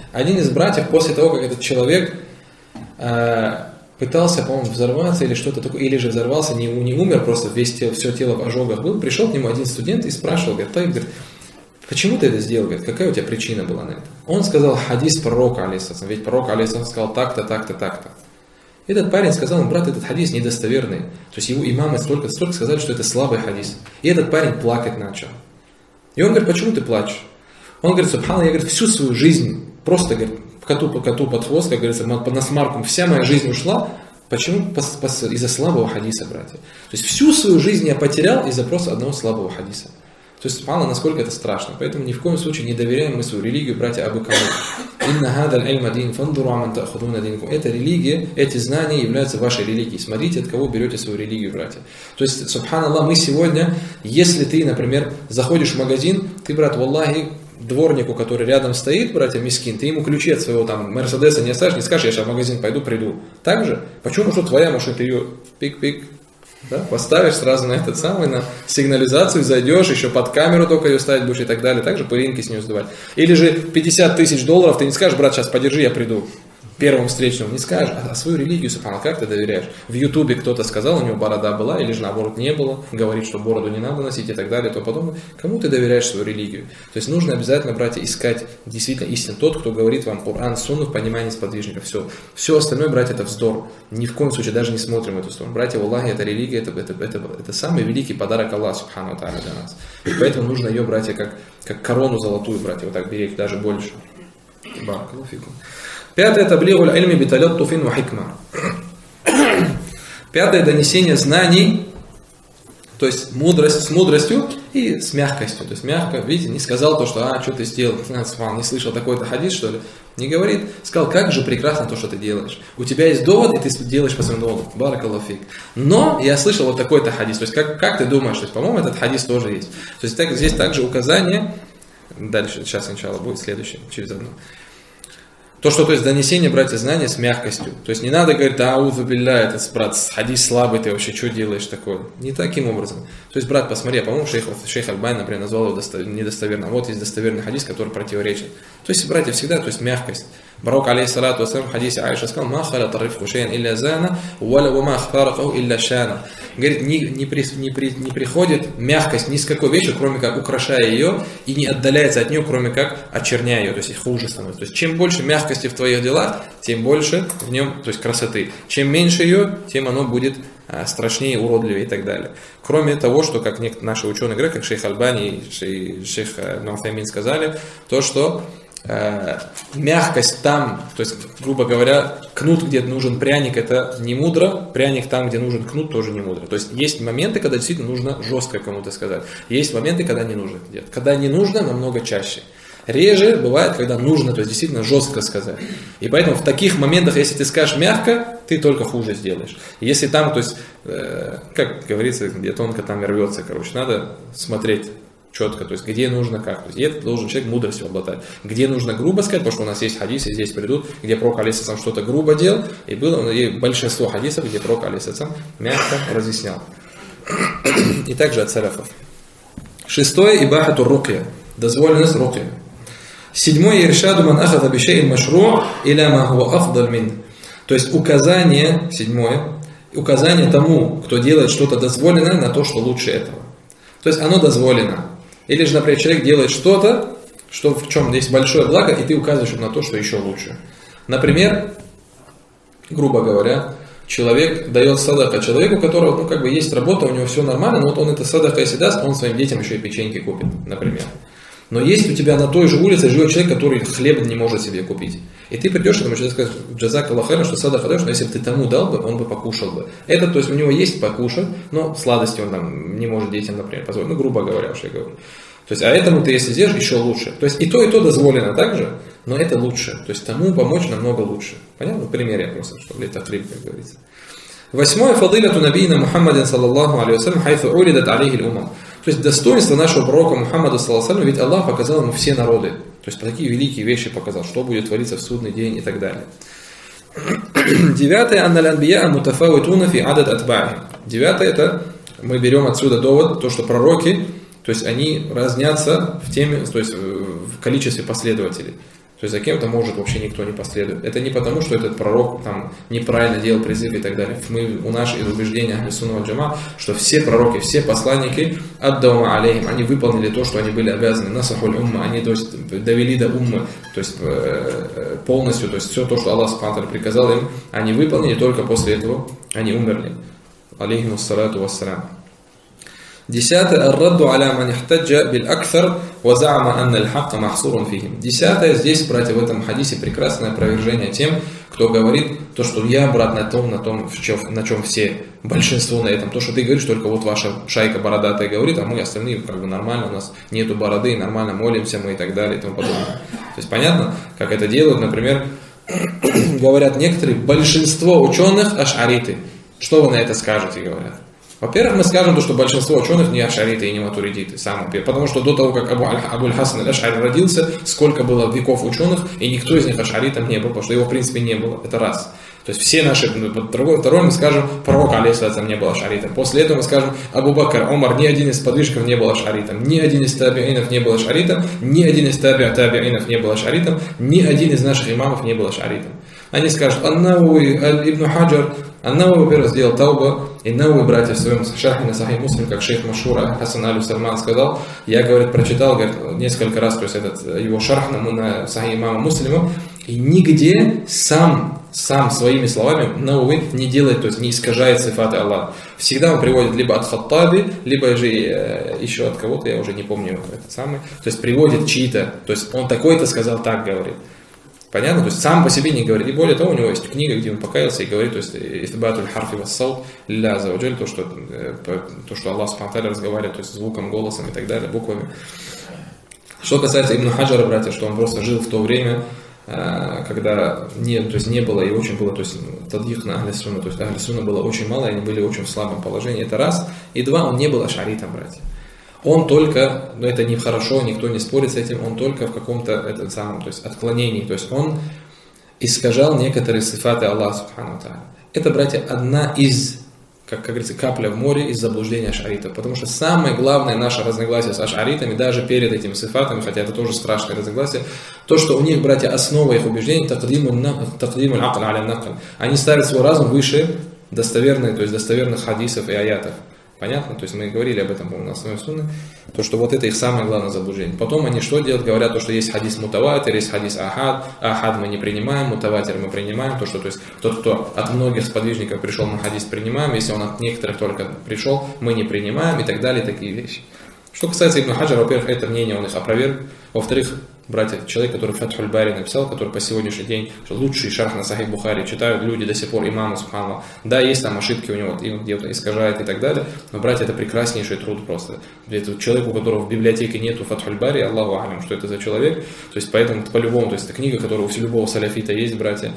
один из братьев после того, как этот человек пытался, по-моему, взорваться или что-то такое, или же взорвался, не умер, просто все тело в ожогах был, пришел к нему один студент и спрашивал, говорит, почему ты это сделал? Говорит, какая у тебя причина была на это? Он сказал хадис пророка, алейхиссалам, ведь пророк, алейхиссалам, сказал так-то, так-то, так-то. Этот парень сказал ему, брат, этот хадис недостоверный. То есть его имамы столько сказали, что это слабый хадис. И этот парень плакать начал. И он говорит, почему ты плачешь? Он говорит, субхана, я говорит, всю свою жизнь, просто говорит, коту под хвост, как говорится, под насмарком, вся моя жизнь ушла. Почему? Из-за слабого хадиса, братья. То есть всю свою жизнь я потерял из-за просто одного слабого хадиса. То есть, мало насколько это страшно. Поэтому ни в коем случае не доверяем мы свою религию, братья, абы кому. Эта религия, эти знания являются вашей религией. Смотрите, от кого берете свою религию, братья. То есть, субханаллах, мы сегодня, если ты, например, заходишь в магазин, ты, брат, валлахи, дворнику, который рядом стоит, братья, мискин, ты ему ключи от своего там Мерседеса не оставишь, не скажешь, я сейчас в магазин пойду, приду. Так же? Почему, что твоя машина, ты ее пик-пик, да, поставишь сразу на этот самый, на сигнализацию, зайдешь, еще под камеру только ее ставить будешь и так далее, также пылинки с нее сдувать. Или же 50 тысяч долларов, ты не скажешь, брат, сейчас подержи, я приду. Первому встречному не скажешь, а свою религию, субханаллах, как ты доверяешь? В Ютубе кто-то сказал, у него борода была, или же наоборот не было, говорит, что бороду не надо носить и так далее, то потом, кому ты доверяешь свою религию? То есть нужно обязательно, братья, искать действительно истину. Тот, кто говорит вам Коран, Сунну в понимании сподвижников, все остальное, братья, это вздор. Ни в коем случае даже не смотрим в эту сторону. Братья, Аллахи, это религия, это самый великий подарок Аллаха, субхану ва тааля, для нас. И поэтому нужно ее, братья, как корону золотую, братья, вот так беречь, даже больше. Баракаллаху. Пятое – таблигуль ильми биталаттуфин ва хикма. Пятое – донесение знаний, то есть с мудростью и с мягкостью. То есть мягко, видите, не сказал то, что что ты сделал, не слышал такой-то хадис, что ли. Не говорит, сказал, как же прекрасно то, что ты делаешь. У тебя есть довод, и ты делаешь по своему доводу. Баракаллаху фик. Но я слышал вот такой-то хадис. То есть как ты думаешь, то есть, по-моему, этот хадис тоже есть. То есть здесь также указание, дальше, сейчас сначала будет следующее, через одно. То, что, то есть, донесение, братья, знания с мягкостью. То есть, не надо говорить, аузу билля, этот брат, хадис слабый, ты вообще что делаешь такое? Не таким образом. То есть, брат, посмотри, по-моему, шейх Аль-Бани, например, назвал его недостоверным. Вот есть достоверный хадис, который противоречит. То есть, братья, всегда, то есть, мягкость. Пророк, алейхиссалату вассалям, в хадисе Аиша сказал, ма халя тарифку шейн илля зана, уаля ва ма ахфаракаху илля шана. Говорит, не приходит мягкость ни с какой вещи, кроме как украшая ее, и не отдаляется от нее, кроме как очерняя ее, то есть, хуже становится. То есть, чем больше мягкости в твоих делах, тем больше в нем, то есть, красоты. Чем меньше ее, тем оно будет страшнее, уродливее и так далее. Кроме того, что, как наши ученые говорят, как шейх Аль-Бани и шейх Ибн Утаймин сказали, то, что мягкость там, то есть, грубо говоря, кнут, где нужен пряник, это не мудро, пряник там, где нужен кнут, тоже не мудро. То есть, есть моменты, когда действительно нужно жестко кому-то сказать. Есть моменты, когда не нужно. Когда не нужно, намного чаще. Реже бывает, когда нужно, то есть действительно жестко сказать. И поэтому в таких моментах, если ты скажешь мягко, ты только хуже сделаешь. Если там, то есть, как говорится, где тонко, там и рвется, короче, надо смотреть четко, то есть где нужно как. То есть, и это должен человек мудростью обладать. Где нужно грубо сказать, потому что у нас есть хадисы, здесь придут, где пророк алейхиссалам что-то грубо делал, и было и большинство хадисов, где пророк алейхиссалам мягко разъяснял. И также от салафов. Шестое, ибахату рукья, дозволенность рукья. Седьмое, иршаду ман ахаза бишейн машру иля ма хуа афдаль мин. То есть указание, седьмое, указание тому, кто делает что-то дозволенное, на то, что лучше этого. То есть оно дозволено. Или же, например, человек делает что-то, что в чем есть большое благо, и ты указываешь на то, что еще лучше. Например, грубо говоря, человек дает садака человеку, у которого, есть работа, у него все нормально, но вот он это садака если даст, он своим детям еще и печеньки купит, например. Но есть у тебя на той же улице живет человек, который хлеб не может себе купить. И ты придешь, и этому человеку скажешь, джазак Аллах хайран, что садака даешь, но если бы ты тому дал бы, он бы покушал бы. Это, то есть у него есть покушать, но сладости он там не может детям, например, позволить. Грубо говоря, что я говорю. То есть, а этому ты, если сделаешь, еще лучше. То есть и то дозволено также, но это лучше. То есть тому помочь намного лучше. Понятно? В примере я просто, чтобы это хлеб, как говорится. Восьмое, фадиляту набийна Мухаммадин саллаллаху алейхи вассалям, хайфу улидат алейхи умам. То есть достоинство нашего пророка Мухаммада саллаллаху алейхи, ведь Аллах показал ему все народы. То есть такие великие вещи показал, что будет твориться в судный день и так далее. Девятое, анналь анбия мутафауитуна фи адад атба'и. Девятое, это мы берем отсюда довод, то, что пророки, то есть они разнятся в теме, то есть в количестве последователей. То есть за кем-то может вообще никто не последует. Это не потому, что этот пророк там неправильно делал призыв и так далее. У нас из убеждения Ахлю Сунна валь Джамаа, что все пророки, все посланники, аддаума алейхим, они выполнили то, что они были обязаны. Насахуль умма, они то есть довели до уммы, то есть полностью, то есть все то, что Аллах Субхану ва Тааля приказал им, они выполнили, только после этого они умерли. Алейхиму ассалату вассалям. 10. Ар-радду аля ман ихтаджа биль акфар ва за'ама анна аль-хакка махсурун фихим. 10. Здесь, братья, в этом хадисе прекрасное опровержение тем, кто говорит то, что я, брат, на том, на чем все, большинство на этом. То, что ты говоришь, только вот ваша шайка бородатая говорит, а мы остальные как бы нормально, у нас нету бороды, нормально молимся мы и так далее и тому подобное. То есть понятно, как это делают, например, говорят некоторые, большинство ученых аш'ариты. Что вы на это скажете, говорят? Во-первых, мы скажем, что большинство ученых не аш'ариты и не матуридиты, потому что до того, как Абуль Хасан аль-Аш'ари родился, сколько было веков ученых, и никто из них аш'аритом не был, потому что его в принципе не было, это раз. То есть все наши, второй мы скажем, пророк алейхиссалям не был аш'аритом. После этого мы скажем, Абу Бакр, Омар, ни один из подвижников не был аш'аритом, ни один из табиинов не был аш'аритом, ни один из табиинов не был аш'аритом, ни один из наших имамов не был аш'аритом. Они скажут, Ан-Навави, Ибн Хаджар, Ан-Навави, во-первых, сделал тауба, и Навави, братья, в своем шархе на Сахих Муслим, как шейх Машура Хасан аль-Сальман сказал, я, говорит, прочитал, говорит, несколько раз, то есть этот его шарх на Сахих имама Муслима, и нигде сам своими словами Навави не делает, то есть не искажает сифаты Аллаха. Всегда он приводит либо от Хаттаби, либо же еще от кого-то, я уже не помню, этот самый, то есть приводит чьи-то, то есть он такой-то сказал, так говорит. Понятно? То есть сам по себе не говорит. И более того, у него есть книга, где он покаялся и говорит, то есть «Ифтибатуль харфи вассаут лилля азза ва джаль», то, что Аллах Субхану ва Тааля разговаривает, то есть звуком, голосом и так далее, буквами. Что касается Ибн Хаджара, братья, что он просто жил в то время, когда не было и очень было, то есть тадьих на Ахле Сунна, то есть Ахле Сунна было очень мало, и они были очень в слабом положении. Это раз. И два, он не был аш'аритом, братья. Он только, но это не хорошо, никто не спорит с этим, он только в каком-то то есть отклонении, то есть он искажал некоторые сифаты Аллаха Субхану ва Тааля. Это, братья, одна из, как говорится, капля в море из заблуждения аш'аритов, потому что самое главное наше разногласие с аш'аритами, даже перед этими сифатами, хотя это тоже страшное разногласие, то, что у них, братья, основа их убеждений тaqdimul акл аля накл. Они ставят свой разум выше достоверных хадисов и аятов. Понятно? То есть мы говорили об этом на основе сунны, то, что вот это их самое главное заблуждение. Потом они что делают? Говорят, то, что есть хадис мутаватир, есть хадис ахад. Ахад мы не принимаем, мутаватир мы принимаем. То, есть тот, кто от многих сподвижников пришел на хадис, принимаем. Если он от некоторых только пришел, мы не принимаем и так далее, такие вещи. Что касается Ибн Хаджара, во-первых, это мнение он их опроверг. Во-вторых, братья, человек, который Фатхуль Бари написал, который по сегодняшний день, что лучший шарх на Сахих Бухари, читают люди до сих пор имама Субхану. Да, есть там ошибки у него, и он где-то искажает и так далее, но, братья, это прекраснейший труд просто. Это человек, у которого в библиотеке нету Фатхуль Бари, Аллаху алям, что это за человек, то есть поэтому по-любому, то есть это книга, которая у любого саляфита есть, братья.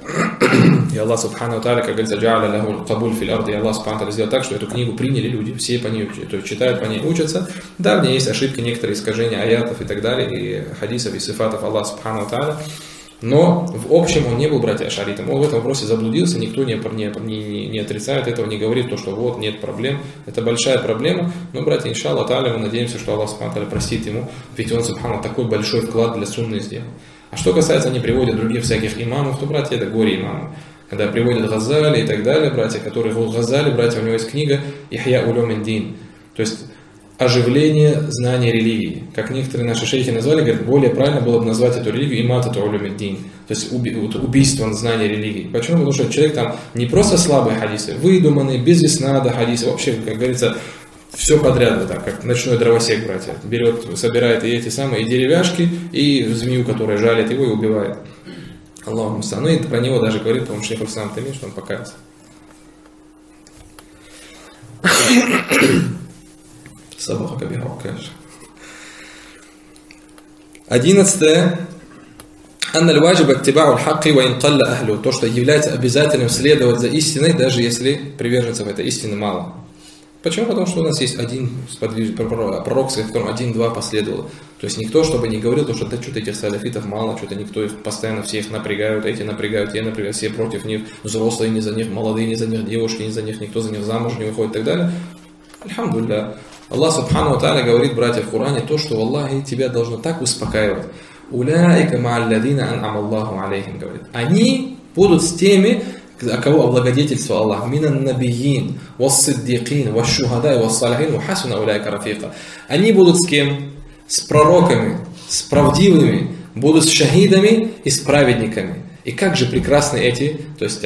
И Аллах Субхану ва Тааля, как говорится, джа'аля лаху кабуль фил арди, и Аллах Субхану ва Тааля сделал так, что эту книгу приняли люди, все по ней читают, по ней учатся. Да, в ней есть ошибки, некоторые искажения аятов и так далее, и хадисов, и сифатов Аллаха Субхану ва Тааля. Но в общем он не был, братья, аш'аритом. Он в этом вопросе заблудился, никто не отрицает этого, не говорит то, что вот, нет проблем. Это большая проблема, но, братья, иншаллах тааля, мы надеемся, что Аллах Субхану ва Тааля простит ему, ведь он, Субхану, такой большой вклад для сунны сделал. А что касается, они приводят других всяких имамов, то, братья, это горе имамов. Когда приводят Газали и так далее, братья, которые Газали, братья, у него есть книга «Ихья улюм ад-дин», то есть оживление знания религии. Как некоторые наши шейхи назвали, говорят, более правильно было бы назвать эту религию иматату улюм ад-дин, то есть убийство знания религии. Почему? Потому что человек там не просто слабые хадисы, выдуманные, без иснада хадисы, вообще, как говорится, все подряд, вот так, как ночной дровосек, братья. Берет, собирает и эти самые, и деревяшки, и змею, которая жалит его и убивает. Аллаху муста'ан. Ну и про него даже говорит, по-моему, шейх Аль-Ислам Тайми, что он покаялся. Собака кабиха, конечно. 11. Анна ваджиба иттиба'у аль-хакки ва ин қалла ахлю. То, что является обязательным следовать за истиной, даже если приверженцев этой истины мало. Почему? Потому что у нас есть один пророк, в котором 1-2 последовало. То есть никто, чтобы не говорил, то, что да, что-то этих салафитов мало, что-то никто их постоянно все их напрягают, эти напрягают, те напрягают, все против них, взрослые не за них, молодые не за них, девушки не за них, никто за них замуж не выходит и так далее. Альхамдулилля. Аллах Субхану ва Тааля говорит, братья, в Коране, то, что Аллах тебя должно так успокаивать. Уляйка ма'алладина ан'ама Аллаху алейхим, говорит. Они будут с теми, кого облагодетельствовал Аллах. Минан набиин, вассиддикин, васшухадай, вассалихин, вахасуна уляйка рафиqa. Они будут с кем? С пророками, с правдивыми, будут с шахидами и с праведниками. И как же прекрасны эти, то есть,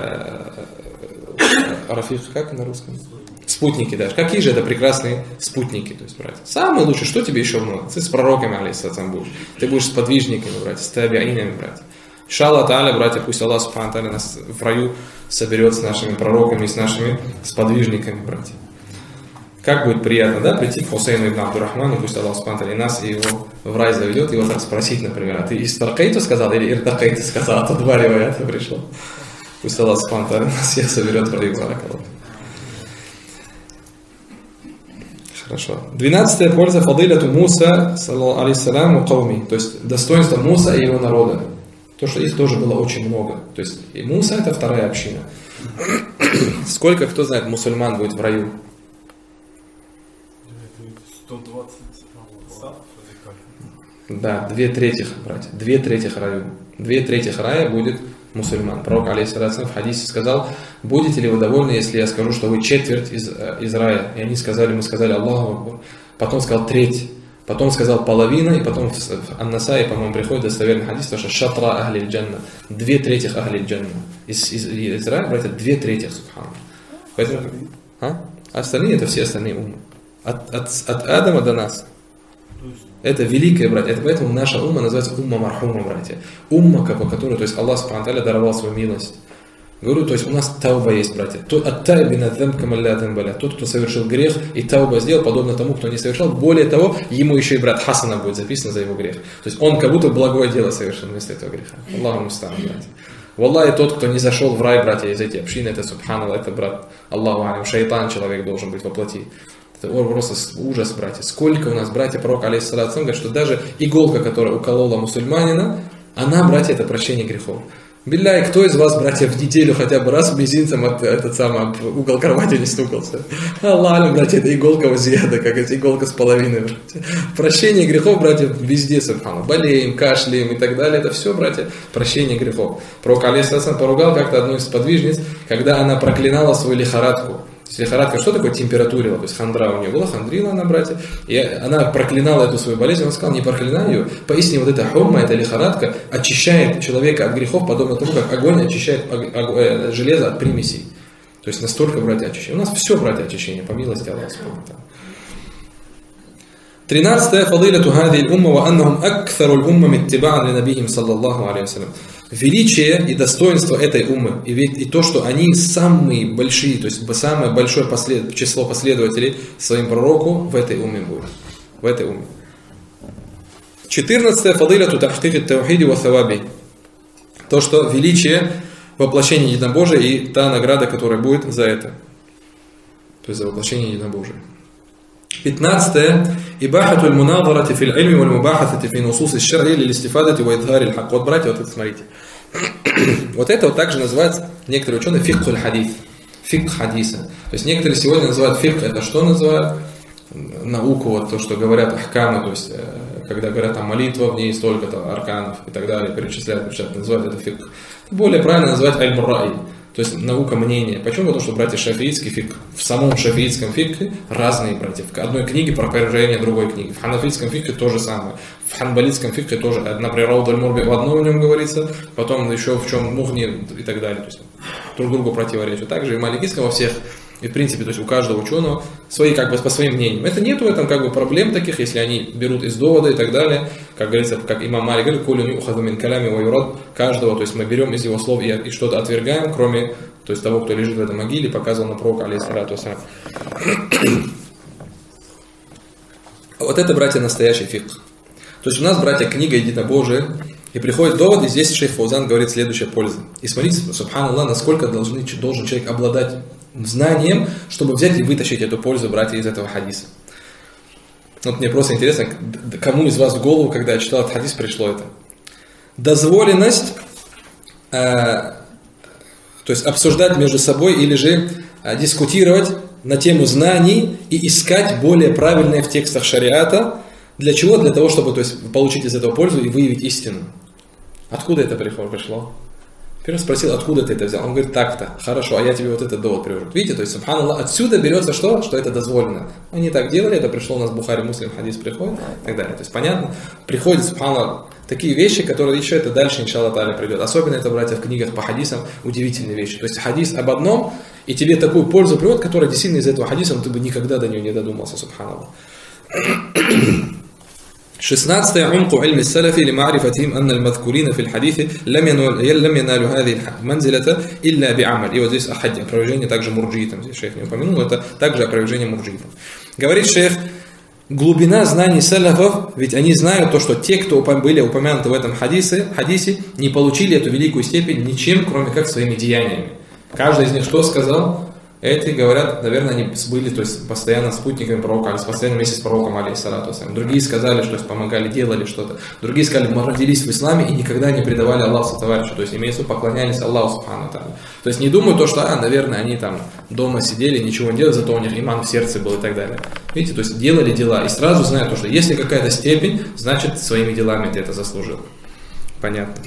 рафиq, как на русском? Спутники даже. Какие же это прекрасные спутники, то есть, братья. Самые лучшие, что тебе еще нужно? Ты с пророками, алейхиссалям, будешь. Ты будешь с подвижниками, братья, с табиинами, братья. Иншаллах та'аля, братья, пусть Аллах субхану та'аля нас в раю соберет с нашими пророками, с нашими сподвижниками, братья. Как будет приятно, да, прийти к Хусейну ибн Абдурахману, пусть Аллах субхану та'аля и нас, и его в рай заведет, и вот так спросить, например, а ты истаркайту сказал или иртакайту сказал, а то два риваята пришло. Пусть Аллах субхану та'аля нас всех соберет в раю, баракаллах. Хорошо. 12-я польза фадиляту Муса, алейхиссалям, у кауми, то есть достоинство Муса и его народа. То, что их тоже было очень много. То есть и Муса это вторая община. Сколько, кто знает, мусульман будет в раю? 120. Да, 2/3, братья. 2/3 раю. 2/3 рая будет мусульман. Пророк, алейхиссалям, в хадисе сказал: будете ли вы довольны, если я скажу, что вы четверть из рая? И они сказали, мы сказали Аллаху Акбар. Потом сказал треть. Потом сказал половина, и потом в Ан-Насаи, по-моему, приходит достоверный хадис, что шатра ахли джанна, 2/3 ахли джанна. Из рая, братья, 2/3, субхану. Поэтому, остальные это все остальные уммы. От Адама до нас. Это великое, братья. Это поэтому наша умма называется умма мархума, братья. Умма, по которой, то есть Аллах субхану та'аля даровал свою милость. Говорю, то есть у нас тауба есть, братья. Тот, кто совершил грех и тауба сделал, подобно тому, кто не совершал. Более того, ему еще и брат Хасана будет записан за его грех. То есть он как будто благое дело совершил вместо этого греха. Аллаху муста'ан, братья. Валлахи, тот, кто не зашел в рай, братья, из этих общин, это субханаллах, это брат Аллаху алим, шайтан человек должен быть воплоти. Это просто ужас, братья. Сколько у нас, братья, пророк, алейхиссалям, говорит, что даже иголка, которая уколола мусульманина, она, братья, это прощение грехов. Билляй, кто из вас, братья, в неделю хотя бы раз мизинцем от угол кровати не стукался? Аллах, братья, это иголка возъеда, как это иголка с половиной, братья. Прощение грехов, братья, везде, субхану. Болеем, кашляем и так далее, это все, братья, прощение грехов. Пророк, алейхиссалям, поругал как-то одну из сподвижниц, когда она проклинала свою лихорадку. То есть лихорадка, что такое температурила? То есть хандра у нее была, хандрила она, братья. И она проклинала эту свою болезнь, он сказал, не проклинай ее. Поистине вот эта хумма, эта лихорадка очищает человека от грехов, подобно тому, как огонь очищает железо от примесей. То есть настолько, братья, очищение. У нас все, братья, очищение, по милости Аллаха. 13-я фадиляту хадии умма ва аннахум акфару умма иттиба'ан ли набихим саллаллаху алейхи вассалям. Величие и достоинство этой уммы, и то, что они самые большие, то есть самое большое число последователей своим пророку в этой умме будет. В этой умме. 14-я фадиляту тахкик ат-таухиди ва саваби. То, что величие воплощения единобожия и та награда, которая будет за это. То есть за воплощение единобожия. 15-е. Ибахатуль муназарати фил ильми валь мубахасати фи нусус иш-шар'и лил истифадати ва идхариль хак. Вот, братья, вот это смотрите. Вот это вот также называется, некоторые ученые, фикхуль хадис. Фикх хадиса. То есть некоторые сегодня называют фикх, это что называют? Науку, вот то, что говорят ахкамы, то есть когда говорят там молитва, в ней столько-то арканов и так далее, перечисляют, называют это фикх. Более правильно назвать аль-мурраи. То есть наука мнения. Почему? Потому что, братья, шафиитский фикх, в самом шафиитском фикхе разные, братья. В одной книге про опровержение другой книги. В ханафитском фикхе то же самое. В ханбалитском фикхе тоже. Например, Рауда аль-Мурби в одном в нем говорится, потом еще в чем мухни и так далее. То есть друг другу противоречат. Также и в маликитском во всех. И в принципе, то есть у каждого ученого свои, как бы, по своим мнениям. Это нету в этом, как бы, проблем таких, если они берут из довода и так далее. Как говорится, как имам Малик говорит, «Кулю юхаду мин калями ва юрад». Каждого, то есть мы берем из его слов и что-то отвергаем, кроме, то есть того, кто лежит в этой могиле, показывал на пророка, алейхиссалату вассалям. Вот это, братья, настоящий фикх. То есть у нас, братья, книга единобожия, и приходит довод, и здесь шейх Фаузан говорит следующая польза. И смотрите, субханаллах, насколько должен человек обладать знанием, чтобы взять и вытащить эту пользу, братья, из этого хадиса. Вот мне просто интересно, кому из вас в голову, когда я читал этот хадис, пришло это. Дозволенность, то есть обсуждать между собой или же дискутировать на тему знаний и искать более правильное в текстах шариата Для чего? Для того, чтобы, то есть, получить из этого пользу и выявить истину. Откуда это пришло? Первый спросил, откуда ты это взял? Он говорит, так-то, хорошо, а я тебе вот этот довод привожу. Видите, то есть, субханаллах, отсюда берется что? Что это дозволено. Они так делали, это пришло у нас в Бухари, Муслим, хадис приходит и так далее. То есть, понятно, приходит, субханаллах, такие вещи, которые еще это дальше, иншаллах та'аля, придет. Особенно это, братья, в книгах по хадисам, удивительные вещи. То есть, хадис об одном, и тебе такую пользу приводит, которая действительно из этого хадиса, ты бы никогда до нее не додумался, субханаллах. 16. عمق علم السلف لمعرفتهم أن المذكورين في الحديث لم ينالوا هذه المنزلة إلا بعمل. И вот здесь опровержение также мурджиитам. Здесь шейх не упомянул, это также опровержение мурджиитам. Говорит шейх, глубина знаний салафов, ведь они знают то, что те, кто были упомянуты в этом хадисе, не получили эту великую степень ничем, кроме как своими деяниями. Каждый из них что сказал? Эти говорят, наверное, они были, то есть, постоянно спутниками пророка, постоянно вместе с пророком, алейхиссалату вассалям. Другие сказали, что помогали, делали что-то. Другие сказали, мы родились в исламе и никогда не предавали Аллаху товарищу. То есть, имеется в виду, поклонялись Аллаху субхану тааля. То есть, не думают то, что, наверное, они там дома сидели, ничего не делали, зато у них иман в сердце был и так далее. Видите, то есть, делали дела. И сразу знают то, что если какая-то степень, значит, своими делами ты это заслужил. Понятно.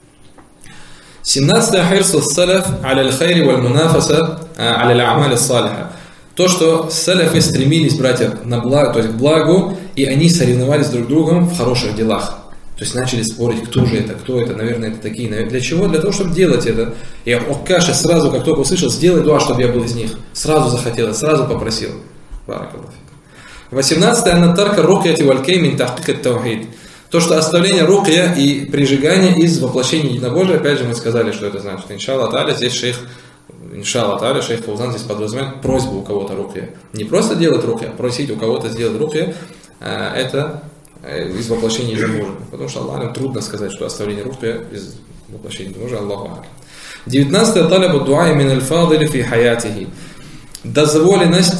17. Хирсу салаф аля аль-хайри валь мунафаса аля аль-амаль ас-салиха. То, что салафы стремились, братья, на благо, то есть к благу, и они соревновались друг с другом в хороших делах. То есть начали спорить, кто это, наверное, это такие. Для чего? Для того, чтобы делать это. И Оккаша сразу, как только услышал, сделай дуа, чтобы я был из них. Сразу захотел, сразу попросил. 18. Аннатарка рукьяти валь-кей мин тахкик ат-таухид. То, что оставление рукья и прижигание из воплощения единобожия, опять же мы сказали, что это значит. Иншаллах та'аля, здесь шейх Фаузан здесь подразумевает просьбу у кого-то рукья. Не просто делать рукья, а просить у кого-то сделать рукья, это из воплощения единобожия. Потому что Аллаху трудно сказать, что оставление рукья из воплощения единобожия, Аллаху а'лям. 19. Талабу дуа мин аль-фадили фи хаятихи. Дозволенность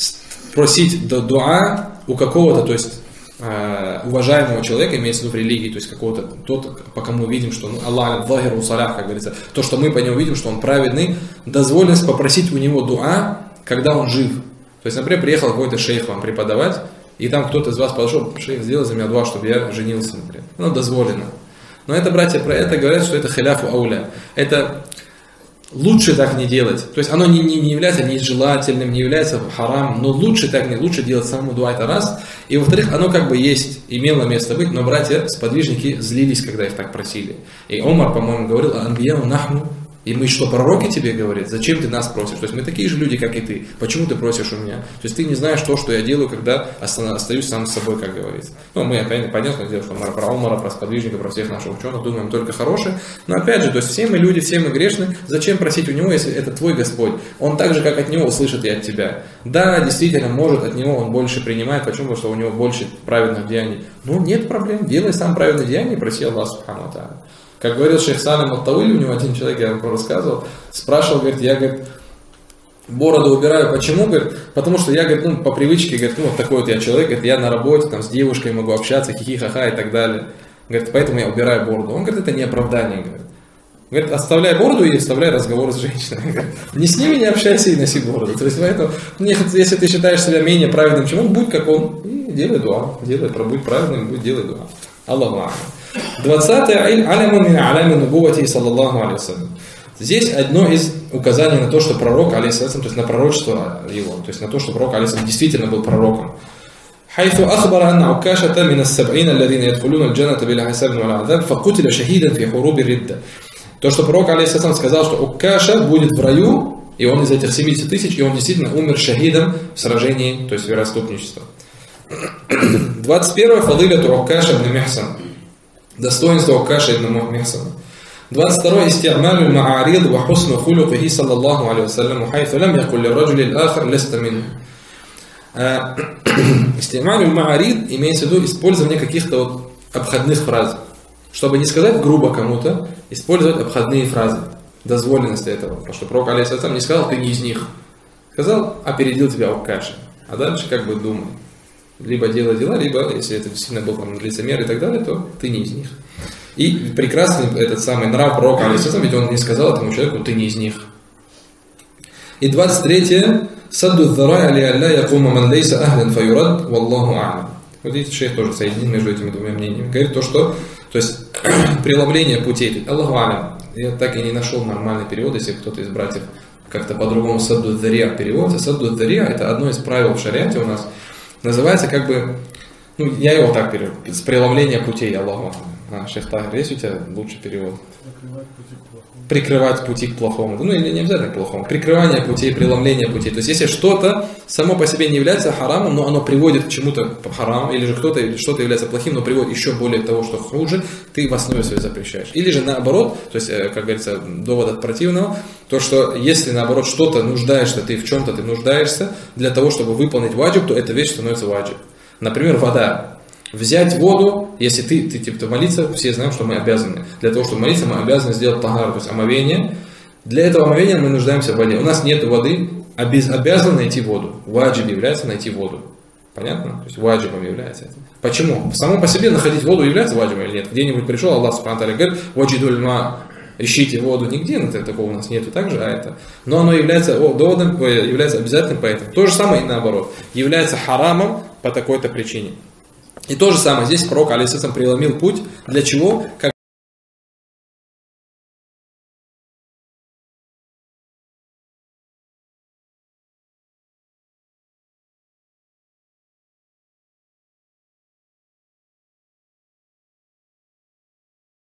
просить дуа у какого-то, то есть уважаемого человека, имеется в виду в религии, то есть какого-то, тот, по кому мы видим, что Аллах захиру салях, как говорится, то, что мы по нему видим, что он праведный, дозволенность попросить у него дуа, когда он жив. То есть, например, приехал какой-то шейх вам преподавать, и там кто-то из вас подошел, шейх, сделай за меня дуа, чтобы я женился, например. Ну, дозволено. Но это, братья, про это говорят, что это хиляфу ауля. Это лучше так не делать. То есть оно не является нежелательным, не является харамом, но лучше так не, лучше делать саму дуа, это раз. И во-вторых, оно как бы есть, имело место быть, но братья, сподвижники злились, когда их так просили. И Омар, по-моему, говорил, анбияу нахну. И мы что, пророки тебе говорят? Зачем ты нас просишь? То есть мы такие же люди, как и ты. Почему ты просишь у меня? То есть ты не знаешь то, что я делаю, когда остаюсь сам с собой, как говорится. Ну, мы опять понятно дело, что мы про Омара, про сподвижника, про всех наших ученых думаем только хорошее. Но опять же, то есть все мы люди, все мы грешны. Зачем просить у него, если это твой Господь? Он так же, как от него, услышит и от тебя. Да, действительно, может, от него он больше принимает. Почему? Потому что у него больше праведных деяний. Ну, нет проблем. Делай сам праведные деяния и проси Аллаха субхану ва тааля. Как говорил шейх Салим ат-Тауили, у него один человек, я вам рассказывал, спрашивал, говорит, я, говорит, бороду убираю, почему? Говорит, потому что я, говорит, по привычке, говорит, вот такой вот я человек, говорит, я на работе, там, с девушкой могу общаться, хихи-ха-ха и так далее. Говорит, поэтому я убираю бороду. Он говорит, это не оправдание, говорит. Говорит, оставляй бороду и оставляй разговор с женщиной. Говорит, не с ними не общайся и носи бороду. То есть, поэтому, если ты считаешь себя менее праведным, чем он, будь как он, и делай дуа. Будь праведным, будь делай дуа. Аллаху а'лям. 20. Алямун мин алями нубувати саллаллаху алейхи вассалям. Здесь одно из указаний на то, что пророк, алейхиссалям, то есть на пророчество его, то есть на то, что пророк, алейхиссалям, действительно был пророком. حيث أخبر أن عكاشة من السبعين الذين يدخلون الجنة بلا حساب ولا عذاب فقتل شهيدا في حروب الردة. То, что пророк, алейхиссалям, сказал, что Уккаша будет в раю, и он из этих 70 тысяч, и он действительно умер шахидом в сражении, то есть вероотступничества. 21. Фадиляту Уккаша ибн Михсан. Достоинство Уккаша ибн Михсана. 22. Исти'малю ма'арид ва хусну хулукихи саллаллаху алейхи вассалям, хайфу лам якуль лирраджули аль-ахар ласта минху. Исти'малю ма'арид имеется в виду использование каких-то вот обходных фраз. Чтобы не сказать грубо кому-то, использовать обходные фразы. Дозволенность этого. Потому что пророк, алейхиссалям, не сказал, ты не из них. Сказал, опередил тебя Уккаша. А дальше как бы думай. Либо делай дела, либо, если это действительно был там лицемер и так далее, то ты не из них. И прекрасный этот самый нрав пророка, алейхиссалям, ведь он не сказал этому человеку, ты не из них. И 23. Садду ддарай али алля якума ман лейса ахлян фаюрад, валлаху а'лям. Вот видите, шейх тоже соединил между этими двумя мнениями. Говорит то, что, то есть, преломление путей. Аллаху алям. Я так и не нашел нормальный перевод, если кто-то из братьев как-то по-другому садду зария переводится. Садду зария — это одно из правил в шариате у нас. Называется как бы, ну, я его так перевожу, с преломления путей, Аллаху. Шейх Тахир, есть у тебя лучший перевод? Прикрывать пути к плохому. Ну, или не обязательно к плохому. Прикрывание путей, преломление путей. То есть, если что-то само по себе не является харамом, но оно приводит к чему-то хараму, или же кто-то или что-то является плохим, но приводит еще более того, что хуже, ты в основе своей запрещаешь. Или же наоборот, то есть, как говорится, довод от противного, то, что если наоборот что-то нуждаешься, ты в чем-то ты нуждаешься, для того, чтобы выполнить ваджиб, то эта вещь становится ваджиб. Например, вода. Взять воду, если ты типа молиться, все знаем, что мы обязаны. Для того, чтобы молиться, мы обязаны сделать тагар, то есть омовение. Для этого омовения мы нуждаемся в воде. У нас нет воды, обязан найти воду. Ваджиб является найти воду. Понятно? То есть ваджибом является это. Почему? Само по себе находить воду является ваджибом или нет? Где-нибудь пришел Аллах субхану ва тааля говорит, ваджидуль ма, ищите воду нигде, такого у нас нету также, а это. Но оно является доводом, является обязательным поэтому. То же самое и наоборот. Является харамом по такой-то причине. И то же самое, здесь пророк, алейхиссалям, преломил путь. Для чего?